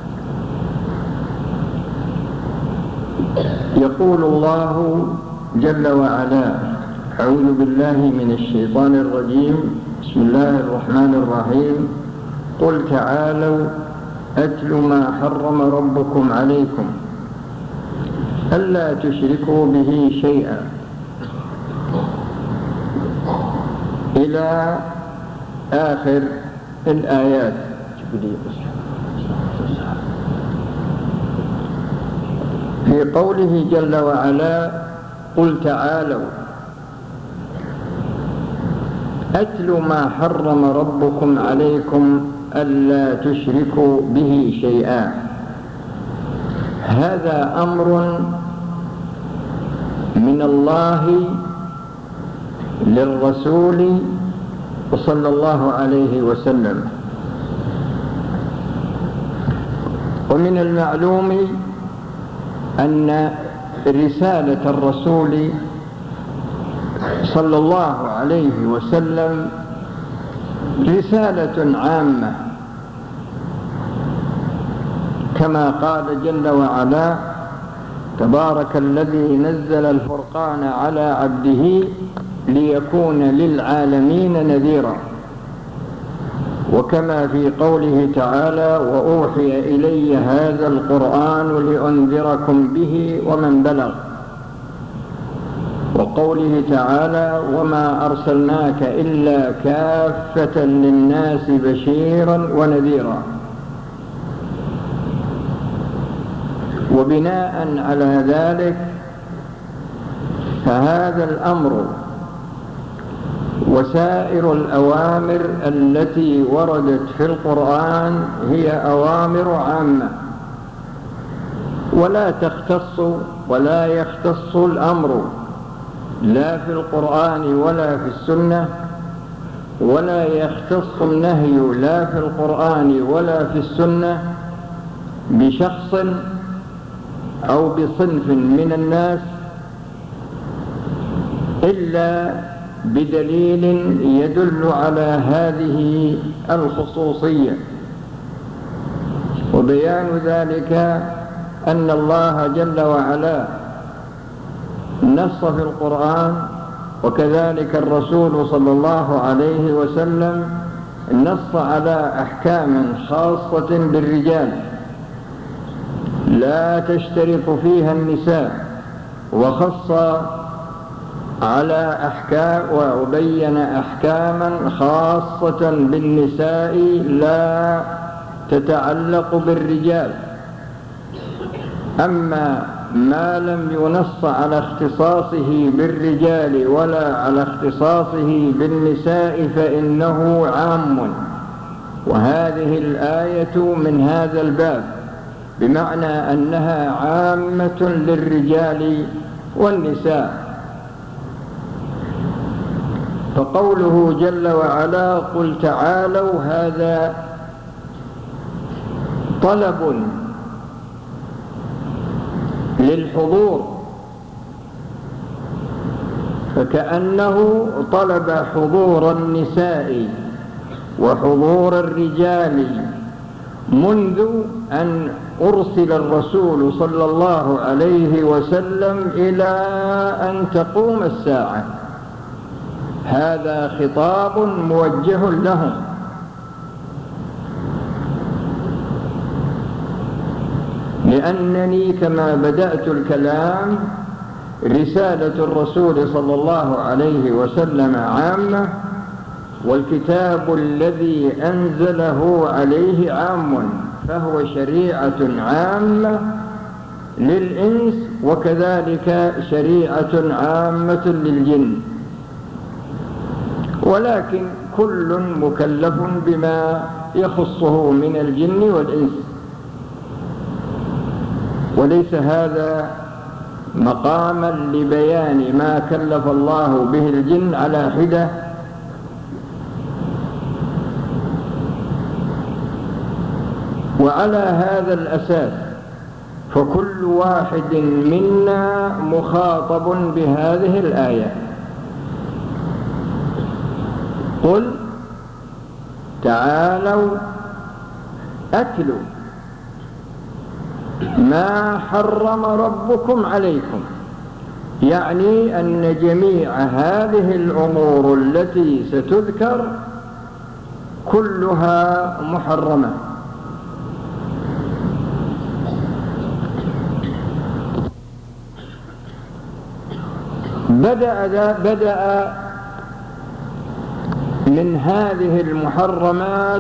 يقول الله جل وعلا: أعوذ بالله من الشيطان الرجيم، بسم الله الرحمن الرحيم. قل تعالوا أتل ما حرم ربكم عليكم ألا تشركوا به شيئا، إلى آخر الآيات. في قوله جل وعلا: قل تعالوا أتل ما حرم ربكم عليكم ألا تشركوا به شيئا، هذا أمر من الله للرسول صلى الله عليه وسلم، ومن المعلوم أن رسالة الرسول صلى الله عليه وسلم رسالة عامة، كما قال جل وعلا: تبارك الذي نزل الفرقان على عبده ليكون للعالمين نذيرا. وكما في قوله تعالى: وأوحي إلي هذا القرآن لأنذركم به ومن بلغ. وقوله تعالى: وما أرسلناك إلا كافة للناس بشيرا ونذيرا. وبناء على ذلك فهذا الأمر وسائر الأوامر التي وردت في القرآن هي أوامر عامة، ولا تختص ولا يختص الأمر لا في القرآن ولا في السنة، ولا يختص النهي لا في القرآن ولا في السنة بشخص أو بصنف من الناس إلا بدليل يدل على هذه الخصوصية. وبيان ذلك أن الله جل وعلا نص في القرآن، وكذلك الرسول صلى الله عليه وسلم نص على أحكام خاصة بالرجال لا تشترك فيها النساء، وخص على أحكام وبين أحكاما خاصة بالنساء لا تتعلق بالرجال. أما ما لم ينص على اختصاصه بالرجال ولا على اختصاصه بالنساء فإنه عام، وهذه الآية من هذا الباب، بمعنى أنها عامة للرجال والنساء. فقوله جل وعلا: قل تعالوا، هذا طلب للحضور، فكأنه طلب حضور النساء وحضور الرجال منذ أن أرسل الرسول صلى الله عليه وسلم إلى أن تقوم الساعة. هذا خطاب موجه لهم، لأنني كما بدأت الكلام رسالة الرسول صلى الله عليه وسلم عامة، والكتاب الذي أنزله عليه عام، فهو شريعة عامة للإنس وكذلك شريعة عامة للجن، ولكن كل مكلف بما يخصه من الجن والإنس، وليس هذا مقاما لبيان ما كلف الله به الجن على حدة، وعلى هذا الأساس فكل واحد منا مخاطب بهذه الآية. قل تعالوا أتلوا ما حرم ربكم عليكم، يعني أن جميع هذه الأمور التي ستذكر كلها محرمة. بدأ بدأ من هذه المحرمات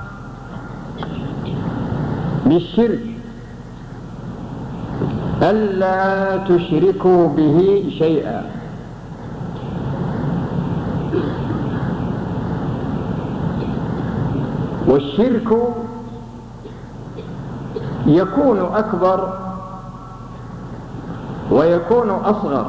بالشرك، ألا تشركوا به شيئا. والشرك يكون أكبر ويكون أصغر.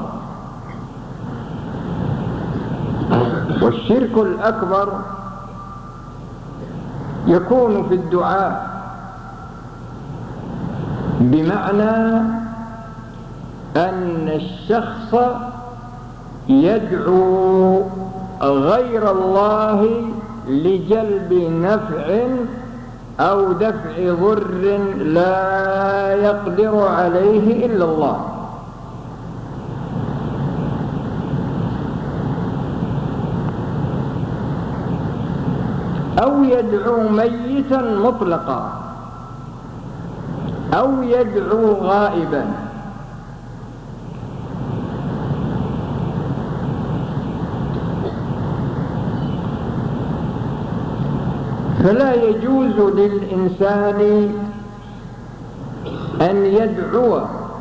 والشرك الأكبر يكون في الدعاء بمعنى أن الشخص يدعو غير الله لجلب نفع أو دفع ضر لا يقدر عليه إلا الله. أو يدعو ميتا مطلقا أو يدعو غائبا. فلا يجوز للإنسان أن يدعو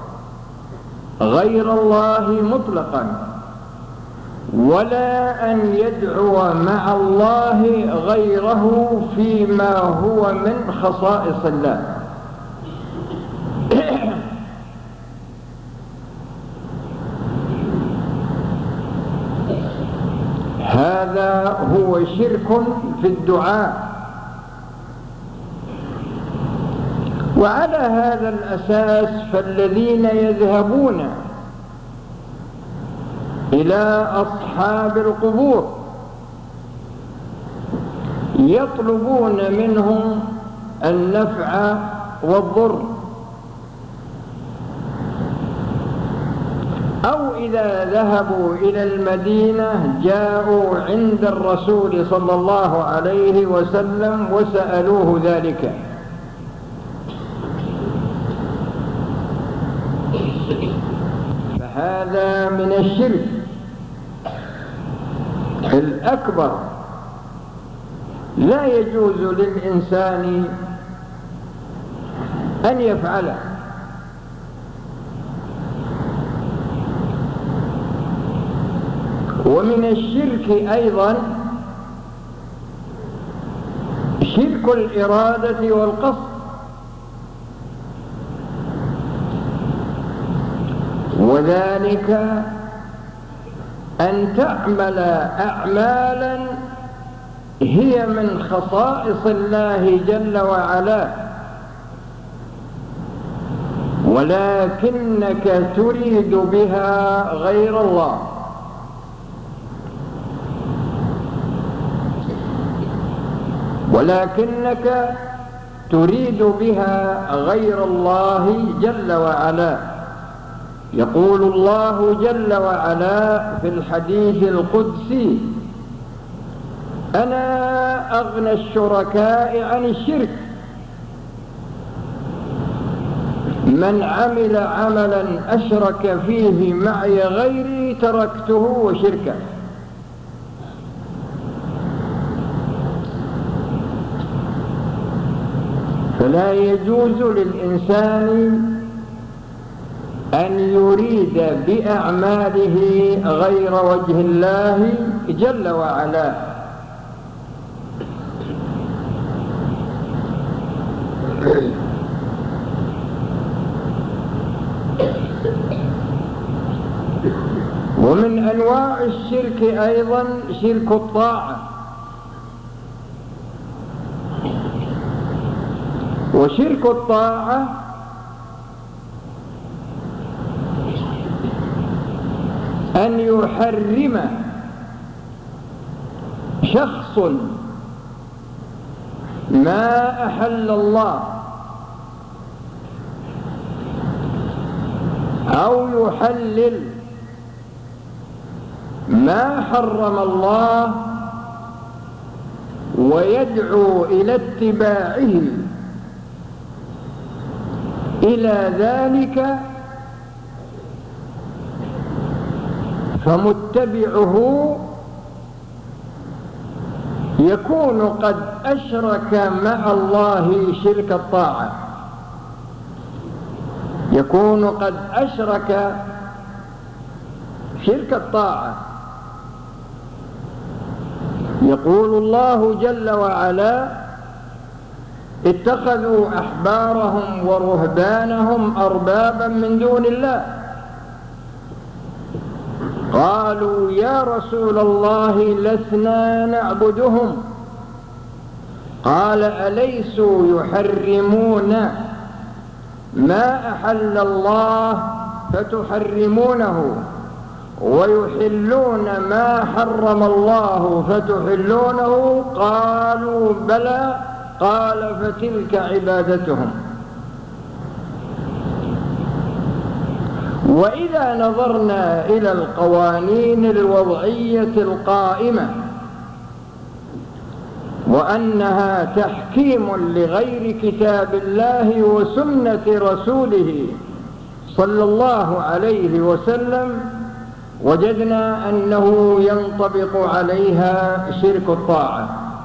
غير الله مطلقا، ولا أن يدعو مع الله غيره فيما هو من خصائص الله. هذا هو شرك في الدعاء. وعلى هذا الأساس فالذين يذهبون إلى أصحاب القبور يطلبون منهم النفع والضر، أو إذا ذهبوا إلى المدينة جاءوا عند الرسول صلى الله عليه وسلم وسألوه ذلك. فهذا من الشرك الأكبر، لا يجوز للإنسان أن يفعله. ومن الشرك أيضا شرك الإرادة والقصد، وذلك أن تعمل أعمالا هي من خصائص الله جل وعلا، ولكنك تريد بها غير الله. ولكنك تريد بها غير الله جل وعلا. يقول الله جل وعلا في الحديث القدسي: أنا أغنى الشركاء عن الشرك، من عمل عملا أشرك فيه معي غيري تركته وشركه. فلا يجوز للإنسان أن يريد بأعماله غير وجه الله جل وعلا. ومن أنواع الشرك أيضا شرك الطاعة. وشرك الطاعة أن يحرم شخص ما أحل الله، أو يحلل ما حرم الله، ويدعو إلى اتباعه إلى ذلك، فمتبعه يكون قد أشرك مع الله شرك الطاعة، يكون قد أشرك شرك الطاعة. يقول الله جل وعلا: اتخذوا أحبارهم ورهبانهم أربابا من دون الله، قالوا يا رسول الله لسنا نعبدهم، قال أليسوا يحرمون ما أحل الله فتحرمونه، ويحلون ما حرم الله فتحلونه؟ قالوا بلى. قال فتلك عبادتهم. وإذا نظرنا إلى القوانين الوضعية القائمة وأنها تحكيم لغير كتاب الله وسنة رسوله صلى الله عليه وسلم، وجدنا أنه ينطبق عليها شرك الطاعة.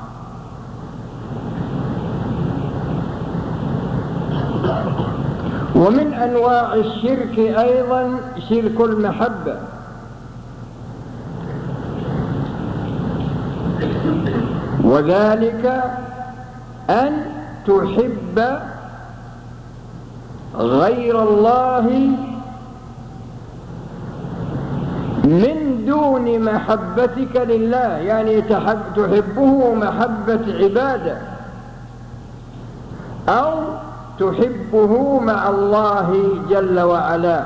ومن أنواع الشرك أيضا شرك المحبة، وذلك أن تحب غير الله من دون محبتك لله، يعني تحبه محبة عبادة، أو تحبه مع الله جل وعلا.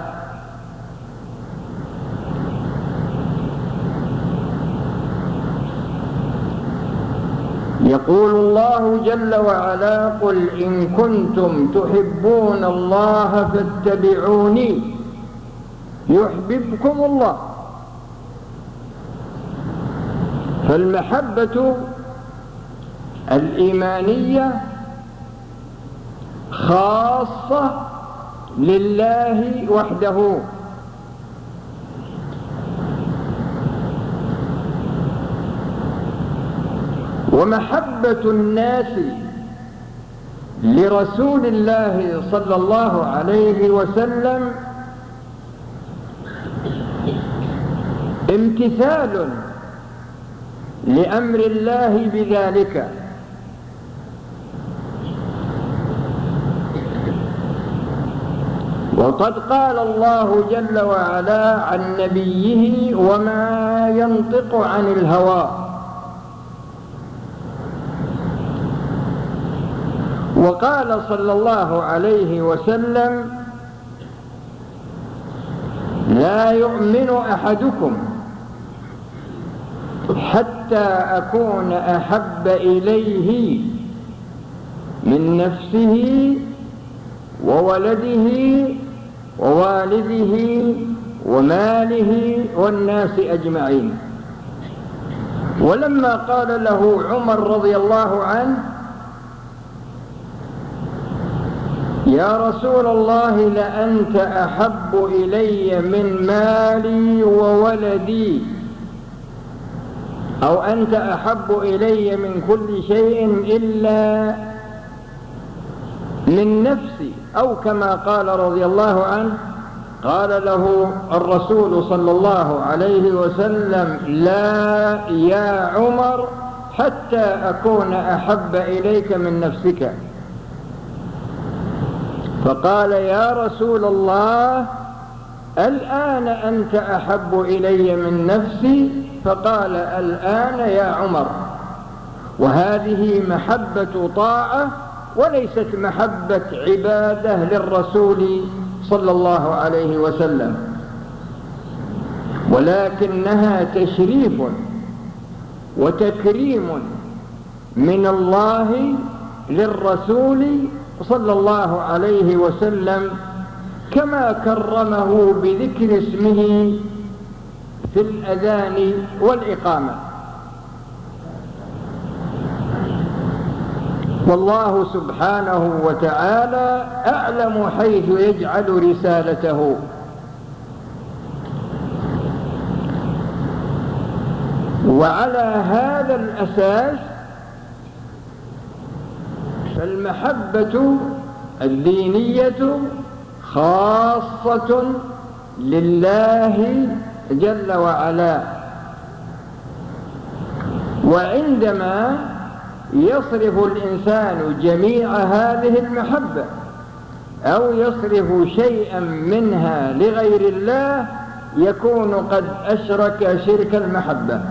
يقول الله جل وعلا: قل إن كنتم تحبون الله فاتبعوني يحببكم الله. فالمحبة الإيمانية خاصة لله وحده، ومحبة الناس لرسول الله صلى الله عليه وسلم امتثال لأمر الله بذلك. وقد قال الله جل وعلا عن نبيه: وما ينطق عن الهوى. وقال صلى الله عليه وسلم: لا يؤمن أحدكم حتى أكون أحب إليه من نفسه وولده ووالده وماله والناس أجمعين. ولما قال له عمر رضي الله عنه: يا رسول الله لأنت أحب إلي من مالي وولدي، أو أنت أحب إلي من كل شيء إلا من نفسي، أو كما قال رضي الله عنه، قال له الرسول صلى الله عليه وسلم: لا يا عمر حتى أكون أحب إليك من نفسك. فقال: يا رسول الله الآن أنت أحب إلي من نفسي؟ فقال: الآن يا عمر. وهذه محبة طاعة وليست محبة عبادة للرسول صلى الله عليه وسلم، ولكنها تشريف وتكريم من الله للرسول صلى الله عليه وسلم، كما كرمه بذكر اسمه في الأذان والإقامة. والله سبحانه وتعالى أعلم حيث يجعل رسالته. وعلى هذا الأساس فالمحبة الدينية خاصة لله جل وعلا. وعندما يصرف الإنسان جميع هذه المحبة أو يصرف شيئا منها لغير الله يكون قد أشرك شرك المحبة.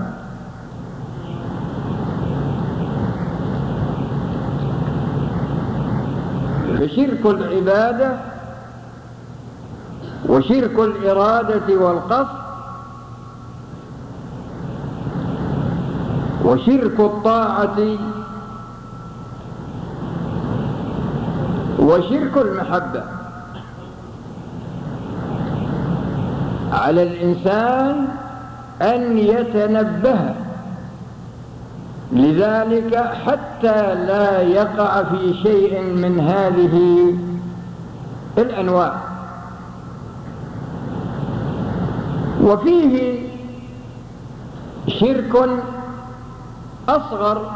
فشرك العبادة وشرك الإرادة والقصد، وشرك الطاعة، وشرك المحبة. على الإنسان أن يتنبه لذلك حتى لا يقع في شيء من هذه الأنواع. وفيه شرك أصغر.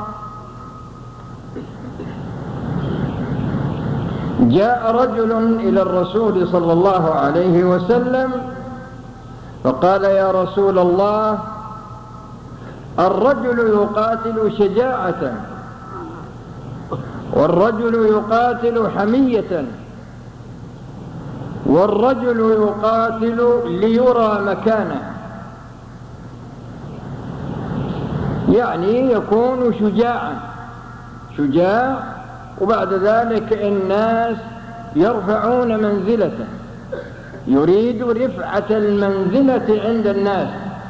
جاء رجل إلى الرسول صلى الله عليه وسلم فقال: يا رسول الله، الرجل يقاتل شجاعة، والرجل يقاتل حمية، والرجل يقاتل ليرى مكانه، يعني يكون شجاعا شجاع وبعد ذلك الناس يرفعون منزلته، يريد رفعة المنزلة عند الناس،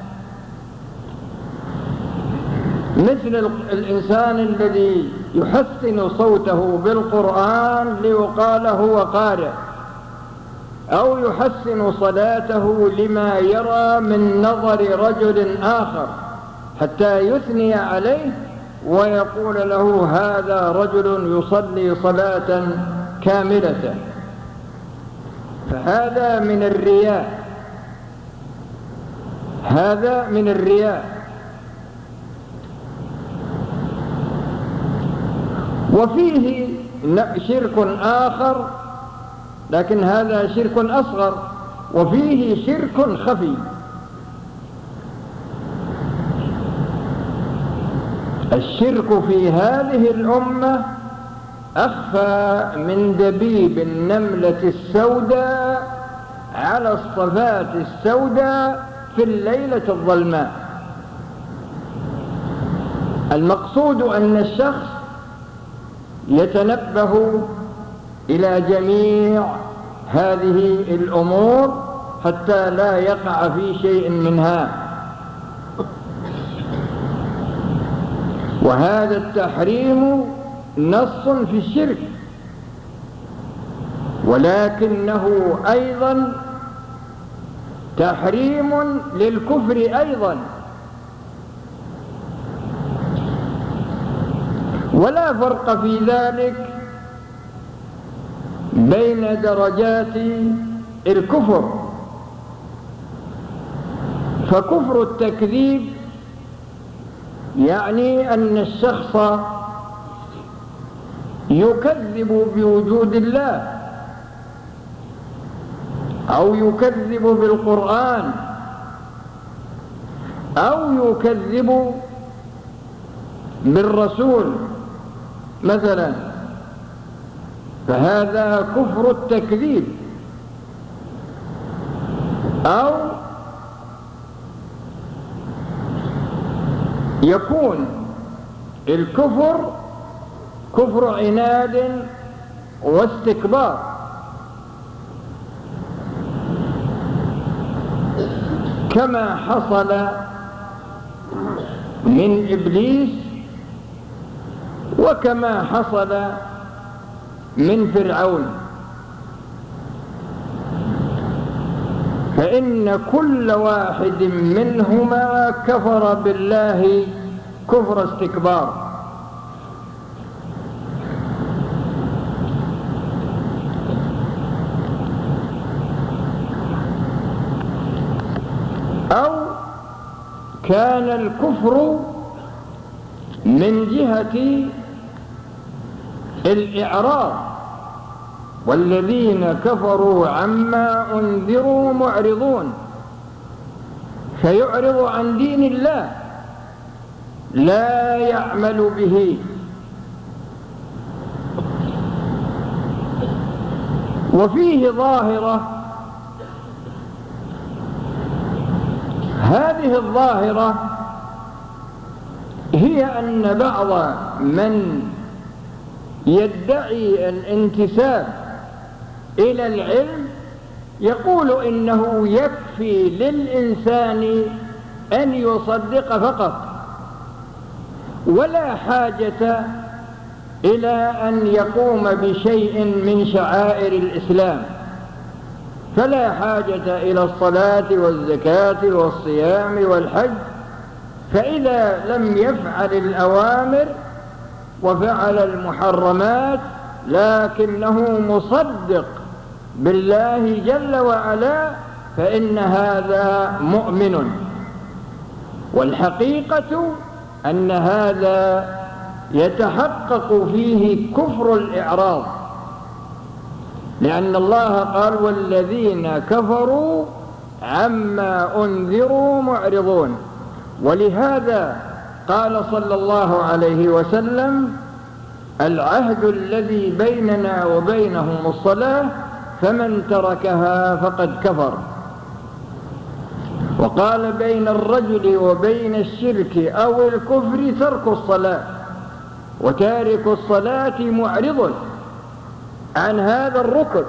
مثل الإنسان الذي يحسن صوته بالقرآن ليقال هو قارئ، أو يحسن صلاته لما يرى من نظر رجل آخر حتى يثني عليه ويقول له: هذا رجل يصلي صلاة كاملة. فهذا من الرياء، هذا من الرياء. وفيه شرك آخر، لكن هذا شرك أصغر، وفيه شرك خفي. الشرك في هذه الأمة أخفى من دبيب النملة السوداء على الصفات السوداء في الليلة الظلماء. المقصود أن الشخص يتنبه إلى جميع هذه الأمور حتى لا يقع في شيء منها. وهذا التحريم نص في الشرك، ولكنه أيضا تحريم للكفر أيضا. ولا فرق في ذلك بين درجات الكفر، فكفر التكذيب يعني أن الشخص يكذب بوجود الله، أو يكذب بالقرآن، أو يكذب بالرسول مثلا، فهذا كفر التكذيب. أو يكون الكفر كفر عناد واستكبار، كما حصل من إبليس وكما حصل من فرعون. فإن كل واحد منهما كفر بالله كفر استكبار. أو كان الكفر من جهة الإعراض، والذين كفروا عما أنذروا معرضون، فيعرض عن دين الله لا يعمل به. وفيه ظاهرة، هذه الظاهرة هي أن بعض من يدعي الانتساب إلى العلم يقول إنه يكفي للإنسان أن يصدق فقط، ولا حاجة إلى أن يقوم بشيء من شعائر الإسلام، فلا حاجة إلى الصلاة والزكاة والصيام والحج. فإذا لم يفعل الأوامر وفعل المحرمات لكنه مصدق بالله جل وعلا فإن هذا مؤمن. والحقيقة أن هذا يتحقق فيه كفر الإعراض، لأن الله قال والذين كفروا عما أنذروا معرضون. ولهذا قال صلى الله عليه وسلم العهد الذي بيننا وبينهم الصلاة فمن تركها فقد كفر. وقال بين الرجل وبين الشرك أو الكفر ترك الصلاة، وتارك الصلاة معرض عن هذا الركن.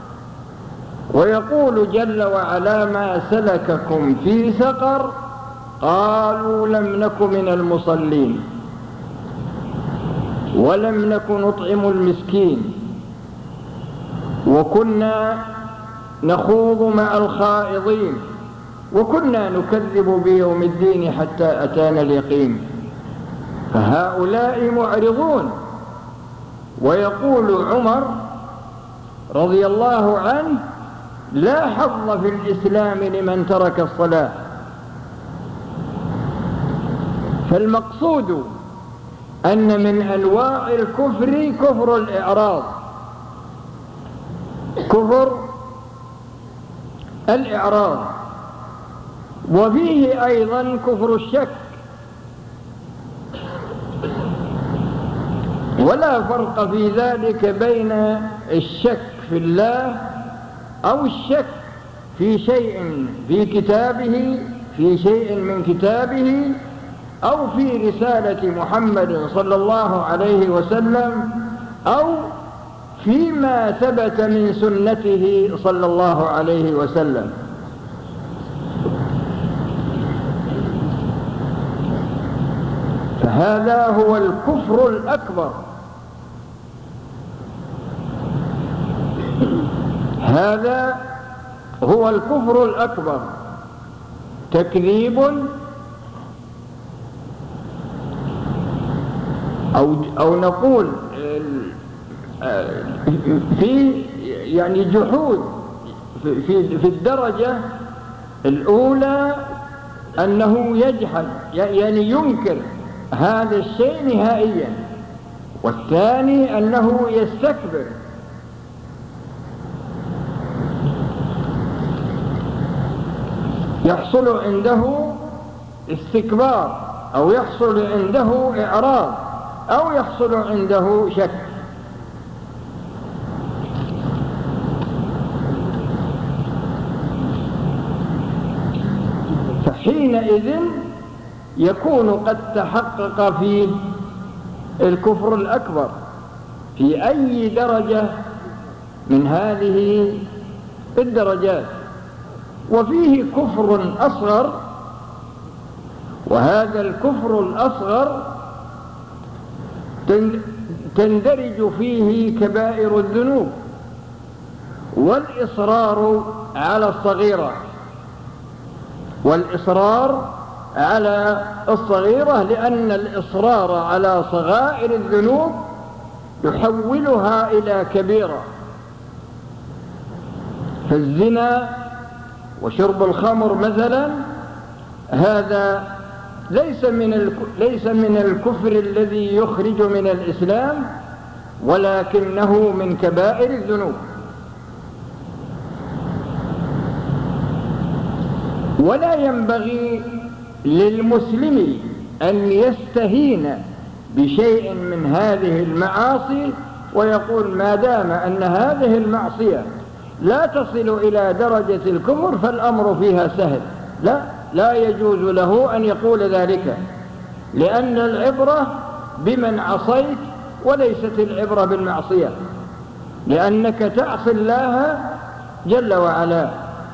ويقول جل وعلا ما سلككم في سقر قالوا لم نك من المصلين ولم نك نطعم المسكين وكنا نخوض مع الخائضين وكنا نكذب بيوم الدين حتى أتانا اليقين. فهؤلاء معرضون. ويقول عمر رضي الله عنه لا حظ في الإسلام لمن ترك الصلاة. فالمقصود أن من أنواع الكفر كفر الإعراض، كفر الإعراض، وفيه أيضا كفر الشك. ولا فرق في ذلك بين الشك في الله أو الشك في شيء في كتابه في شيء من كتابه أو في رسالة محمد صلى الله عليه وسلم أو فيما ثبت من سنته صلى الله عليه وسلم. فهذا هو الكفر الأكبر، هذا هو الكفر الأكبر، تكذيب أو أو نقول في يعني جحود في في الدرجة الأولى أنه يجحد يعني ينكر هذا الشيء نهائيا، والثاني أنه يستكبر. يحصل عنده استكبار أو يحصل عنده إعراض أو يحصل عنده شك. فحينئذ يكون قد تحقق فيه الكفر الأكبر في أي درجة من هذه الدرجات. وفيه كفر أصغر، وهذا الكفر الأصغر تندرج فيه كبائر الذنوب والإصرار على الصغيرة والإصرار على الصغيرة لأن الإصرار على صغائر الذنوب يحولها إلى كبيرة. فالزنا وشرب الخمر مثلا هذا ليس من ليس من الكفر الذي يخرج من الإسلام، ولكنه من كبائر الذنوب. ولا ينبغي للمسلم أن يستهين بشيء من هذه المعاصي ويقول ما دام أن هذه المعصية لا تصل إلى درجة الكفر فالأمر فيها سهل. لا لا يجوز له أن يقول ذلك، لأن العبرة بمن عصيت وليست العبرة بالمعصية، لأنك تعصي الله جل وعلا.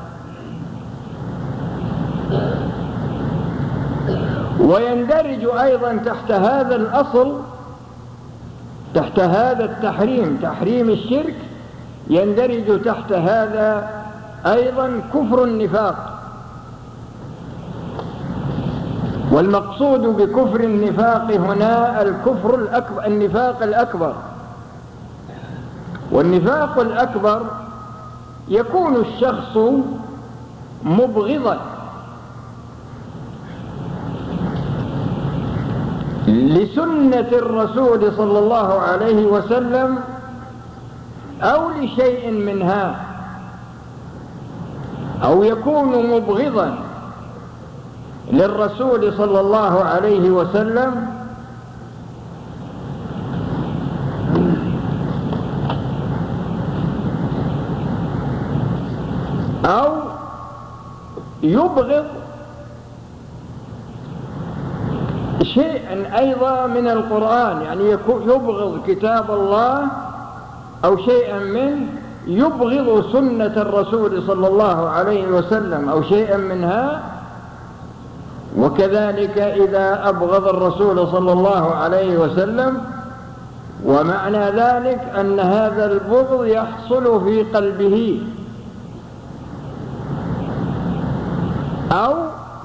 ويندرج أيضا تحت هذا الأصل، تحت هذا التحريم، تحريم الشرك، يندرج تحت هذا أيضا كفر النفاق. والمقصود بكفر النفاق هنا الكفر الأكبر، النفاق الأكبر. والنفاق الأكبر يكون الشخص مبغضا لسنة الرسول صلى الله عليه وسلم أو لشيء منها، أو يكون مبغضا للرسول صلى الله عليه وسلم أو يبغض شيئا أيضا من القرآن، يعني يبغض كتاب الله أو شيئا منه، يبغض سنة الرسول صلى الله عليه وسلم أو شيئا منها. وكذلك إذا أبغض الرسول صلى الله عليه وسلم، ومعنى ذلك أن هذا البغض يحصل في قلبه، أو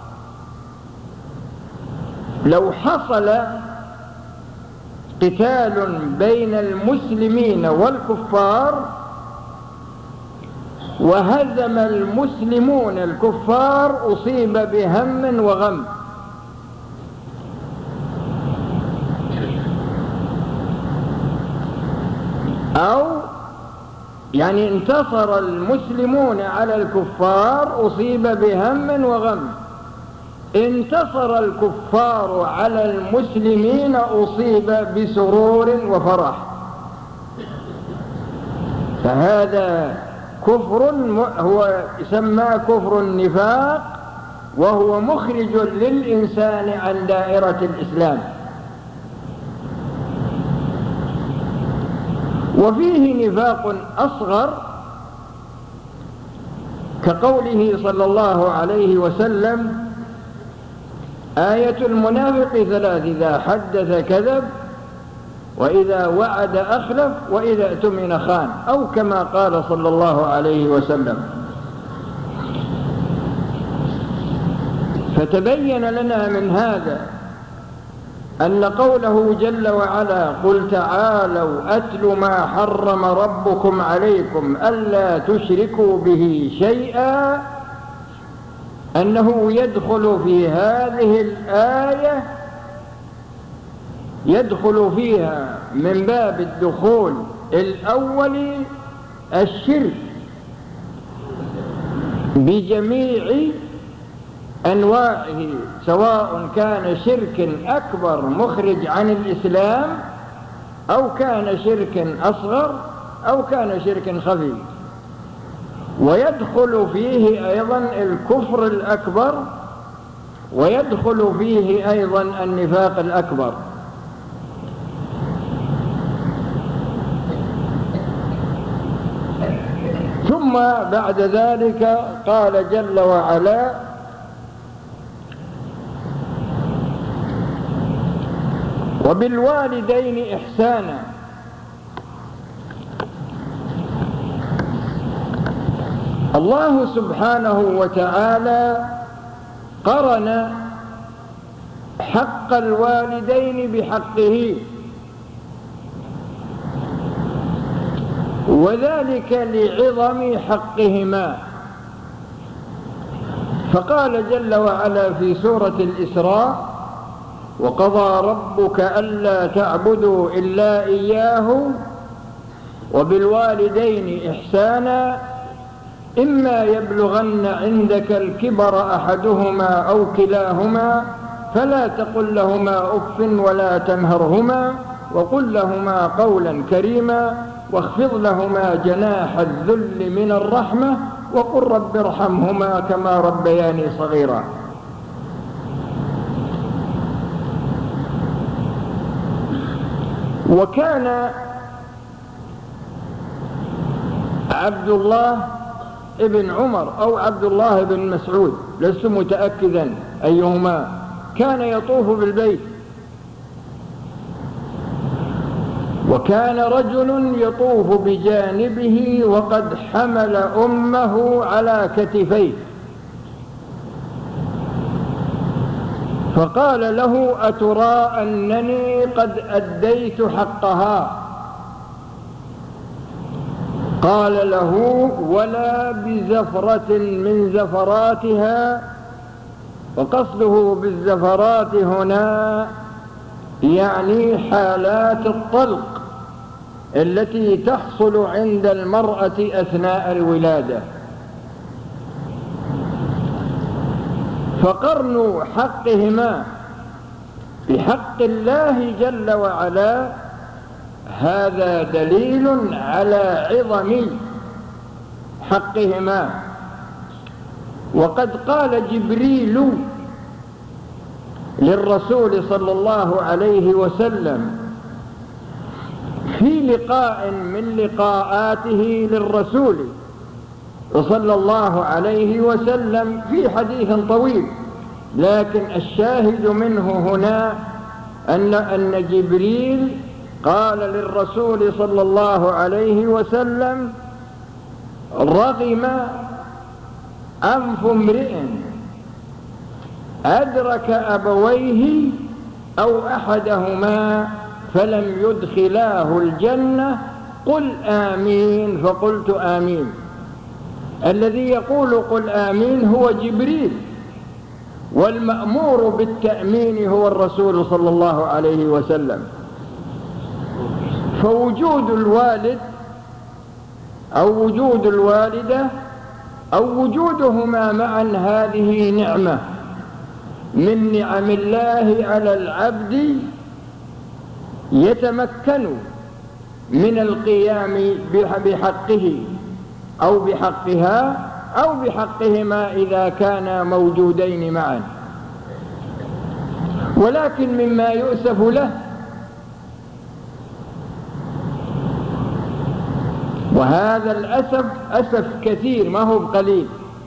لو حصل قتال بين المسلمين والكفار وهزم المسلمون الكفار أصيب بهم وغم. أو يعني انتصر المسلمون على الكفار أصيب بهم وغم، انتصر الكفار على المسلمين أصيب بسرور وفرح. فهذا كفر هو يسمى كفر النفاق، وهو مخرج للإنسان عن دائرة الإسلام. وفيه نفاق أصغر كقوله صلى الله عليه وسلم: آية المنافق ثلاث: إذا حدث كذب، وإذا وعد أخلف، وإذا اؤتمن خان، أو كما قال صلى الله عليه وسلم. فتبين لنا من هذا أن قوله جل وعلا: قل تعالوا أتل ما حرم ربكم عليكم ألا تشركوا به شيئا، أنه يدخل في هذه الآية، يدخل فيها من باب الدخول الأول الشرك بجميع أنواعه، سواء كان شرك أكبر مخرج عن الإسلام، أو كان شرك أصغر، أو كان شرك خفي. ويدخل فيه أيضا الكفر الأكبر، ويدخل فيه أيضا النفاق الأكبر. ثم بعد ذلك قال جل وعلا: وبالوالدين إحسانا. الله سبحانه وتعالى قرن حق الوالدين بحقه، وذلك لعظم حقهما. فقال جل وعلا في سورة الإسراء: وقضى ربك ألا تعبدوا إلا إياه وبالوالدين إحسانا إما يبلغن عندك الكبر أحدهما أو كلاهما فلا تقل لهما أف ولا تنهرهما وقل لهما قولا كريما واخفض لهما جناح الذل من الرحمة وقل رب ارحمهما كما ربياني صغيرا. وكان عبد الله ابن عمر أو عبد الله بن مسعود، لست متأكدا أيهما، كان يطوف بالبيت، وكان رجل يطوف بجانبه وقد حمل أمه على كتفيه، فقال له: أترى أنني قد أديت حقها؟ قال له: ولا بزفرة من زفراتها. وقصده بالزفرات هنا يعني حالات الطلق التي تحصل عند المرأة أثناء الولادة. فقرن حقهما بحق الله جل وعلا هذا دليل على عظم حقهما. وقد قال جبريل للرسول صلى الله عليه وسلم في لقاء من لقاءاته للرسول صلى الله عليه وسلم في حديث طويل، لكن الشاهد منه هنا أن أن جبريل قال للرسول صلى الله عليه وسلم: رغم أنف امرئ أدرك أبويه أو أحدهما فلم يدخلاه الجنة، قل آمين. فقلت آمين. الذي يقول قل آمين هو جبريل، والمأمور بالتأمين هو الرسول صلى الله عليه وسلم. فوجود الوالد أو وجود الوالدة أو وجودهما معا هذه نعمة من نعم الله على العبد، يتمكن من القيام بحقه أو بحقها أو بحقهما إذا كانا موجودين معا. ولكن مما يؤسف له، وهذا الأسف أسف كثير ما هو بقليل،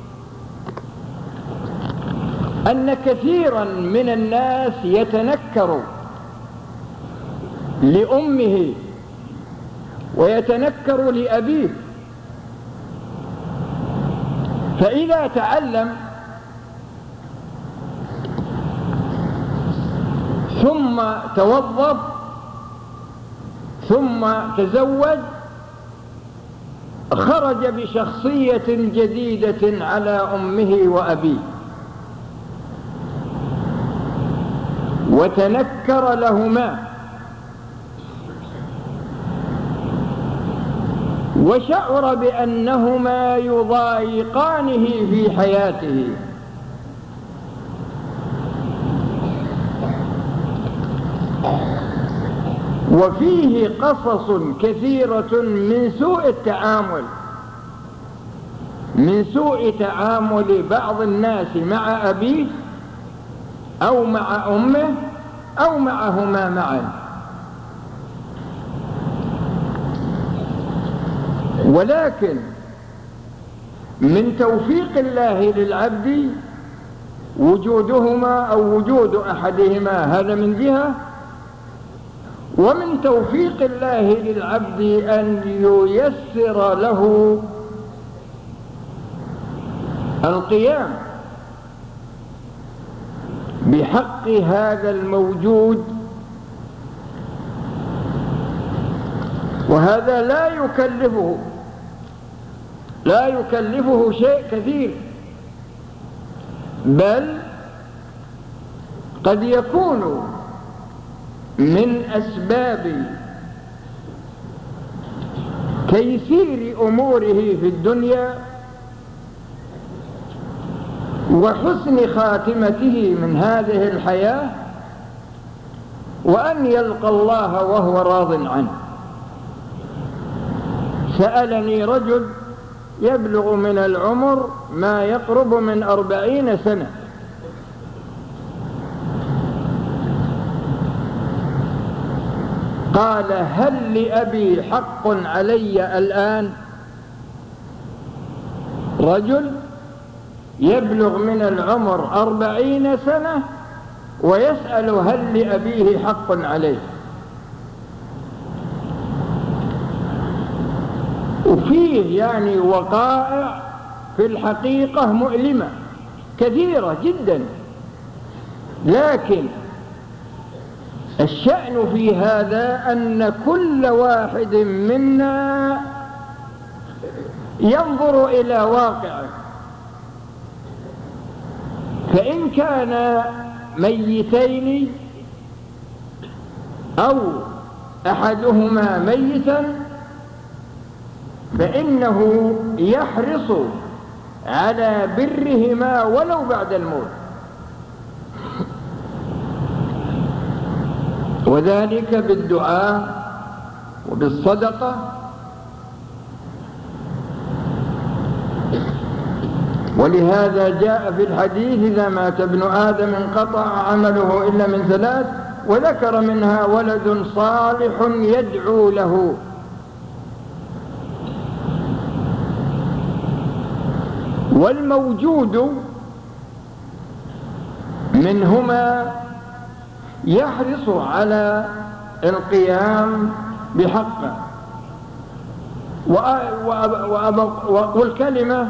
أن كثيرا من الناس يتنكر لأمه ويتنكر لأبيه، فإذا تعلم ثم توظف ثم تزوج خرج بشخصية جديدة على أمه وأبيه، وتنكر لهما وشعر بأنهما يضايقانه في حياته. وفيه قصص كثيرة من سوء التعامل من سوء تعامل بعض الناس مع أبيه أو مع أمه أو معهما معا. ولكن من توفيق الله للعبد وجودهما أو وجود أحدهما، هذا من جهة، ومن توفيق الله للعبد أن ييسر له القيام بحق هذا الموجود، وهذا لا يكلفه لا يكلفه شيء كثير، بل قد يكون من أسباب تيسير أموره في الدنيا وحسن خاتمته من هذه الحياة، وأن يلقى الله وهو راض عنه. سألني رجل يبلغ من العمر ما يقرب من أربعين سنة، قال: هل لأبي حق علي الآن؟ رجل يبلغ من العمر أربعين سنة ويسأل هل لأبيه حق عليه. وفيه يعني وقائع في الحقيقة مؤلمة كثيرة جدا، لكن الشأن في هذا أن كل واحد منا ينظر إلى واقعه، فإن كان ميتين أو أحدهما ميتا فإنه يحرص على برهما ولو بعد الموت، وذلك بالدعاء وبالصدقة. ولهذا جاء في الحديث إذا مات ابن آدم انقطع عمله إلا من ثلاث، وذكر منها ولد صالح يدعو له. والموجود منهما يحرص على القيام بحقه. وأقول كلمة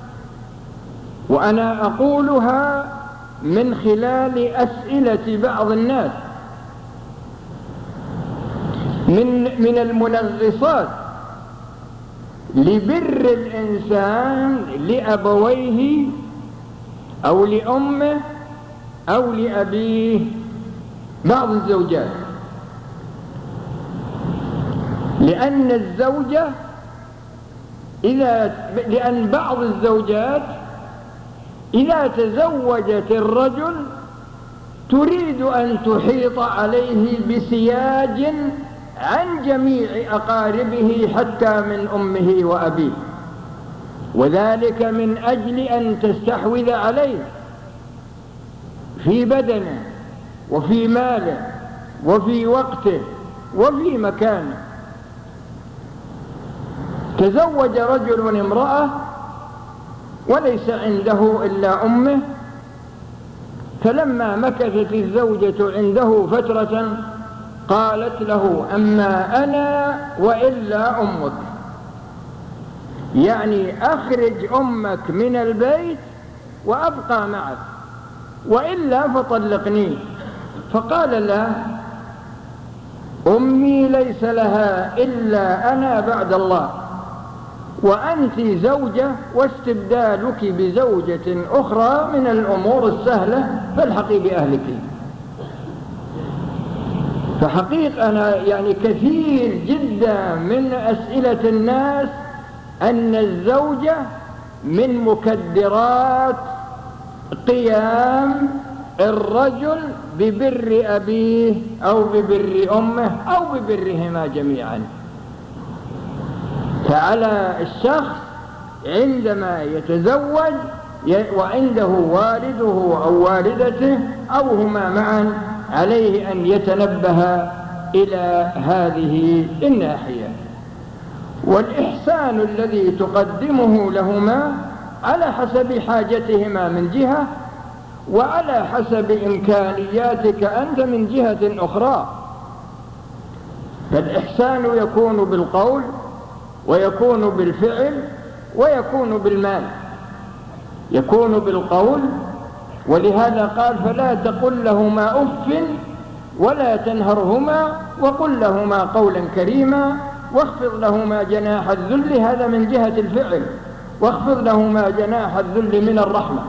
وأنا أقولها من خلال أسئلة بعض الناس من من المنغصات لبر الإنسان لأبويه أو لأمه أو لأبيه بعض الزوجات، لأن الزوجة إذا لأن بعض الزوجات إذا تزوجت الرجل تريد أن تحيط عليه بسياج عن جميع أقاربه حتى من أمه وأبيه، وذلك من أجل أن تستحوذ عليه في بدنه وفي ماله وفي وقته وفي مكانه. تزوج رجل امرأة وليس عنده إلا أمه، فلما مكثت الزوجة عنده فترة قالت له أما أنا وإلا أمك، يعني أخرج أمك من البيت وأبقى معك وإلا فطلقني. فقال له أمي ليس لها إلا أنا بعد الله، وأنت زوجة واستبدالك بزوجة أخرى من الأمور السهلة فالحقي بأهلك. فحقيقة أنا يعني كثير جدا من أسئلة الناس أن الزوجة من مكدرات قيام الرجل ببر أبيه أو ببر أمه أو ببرهما جميعا. فعلى الشخص عندما يتزوج وعنده والده أو والدته أو هما معا عليه أن يتنبه إلى هذه الناحية. والإحسان الذي تقدمه لهما على حسب حاجتهما من جهة وعلى حسب إمكانياتك أنت من جهة أخرى. فالإحسان يكون بالقول ويكون بالفعل ويكون بالمال. يكون بالقول، ولهذا قال فلا تقل لهما أف ولا تنهرهما وقل لهما قولا كريما واخفض لهما جناح الذل، هذا من جهة الفعل، واخفض لهما جناح الذل من الرحمة.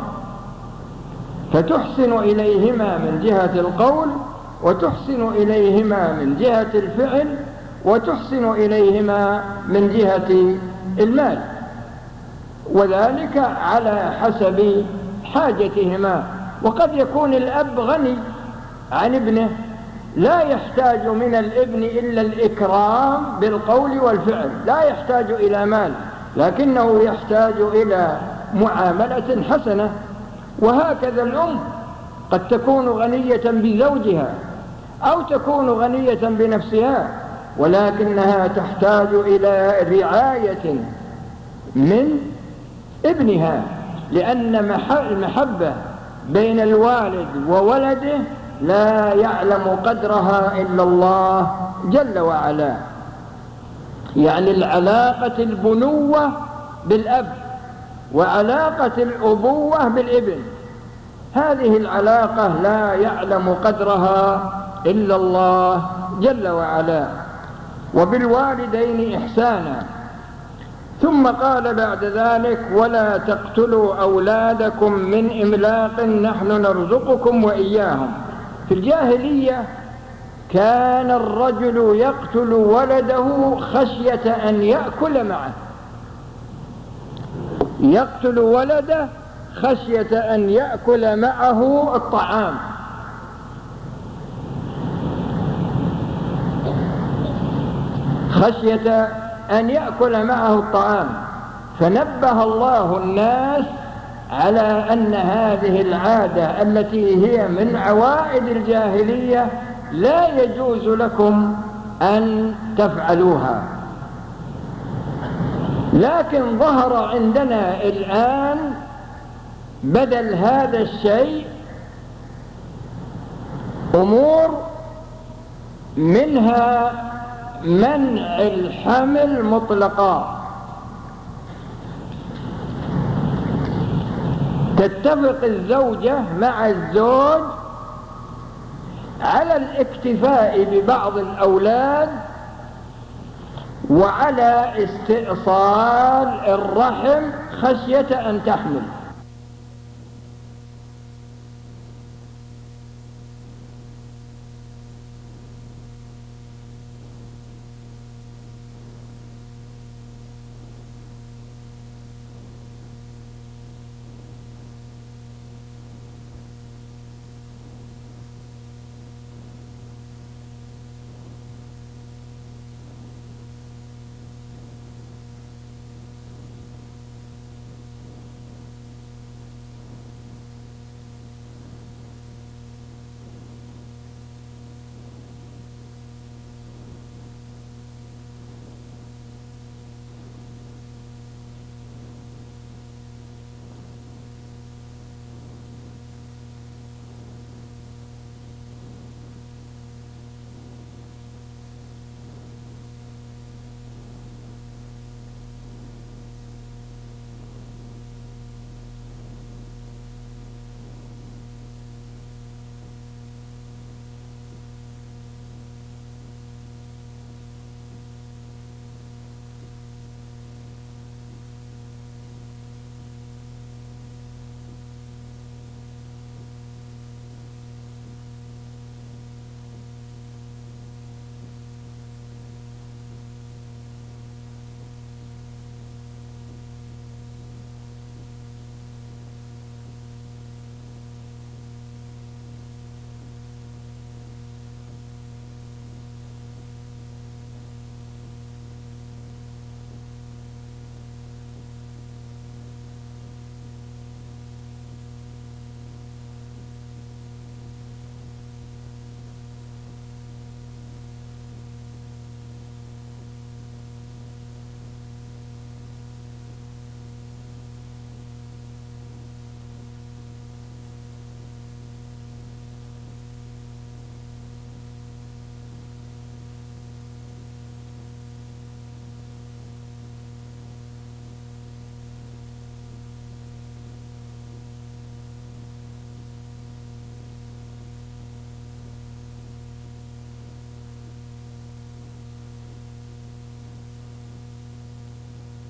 فتحسن إليهما من جهة القول وتحسن إليهما من جهة الفعل وتحسن إليهما من جهة المال، وذلك على حسب حاجتهما. وقد يكون الأب غني عن ابنه لا يحتاج من الابن إلا الإكرام بالقول والفعل، لا يحتاج إلى مال، لكنه يحتاج إلى معاملة حسنة. وهكذا الأم قد تكون غنية بزوجها أو تكون غنية بنفسها، ولكنها تحتاج إلى رعاية من ابنها، لأن المحبة بين الوالد وولده لا يعلم قدرها إلا الله جل وعلا. يعني العلاقة البنوة بالأب وعلاقة الأبوة بالابن، هذه العلاقة لا يعلم قدرها إلا الله جل وعلا. وبالوالدين إحسانا. ثم قال بعد ذلك: ولا تقتلوا أولادكم من إملاق نحن نرزقكم وإياهم. في الجاهلية كان الرجل يقتل ولده خشية أن يأكل معه، يقتل ولده خشية أن يأكل معه الطعام. خشية أن يأكل معه الطعام. فنبه الله الناس على أن هذه العادة التي هي من عوائد الجاهلية لا يجوز لكم أن تفعلوها. لكن ظهر عندنا الآن بدل هذا الشيء أمور، منها منع الحمل مطلقا. تتفق الزوجة مع الزوج على الاكتفاء ببعض الأولاد وعلى استئصال الرحم خشية أن تحمل.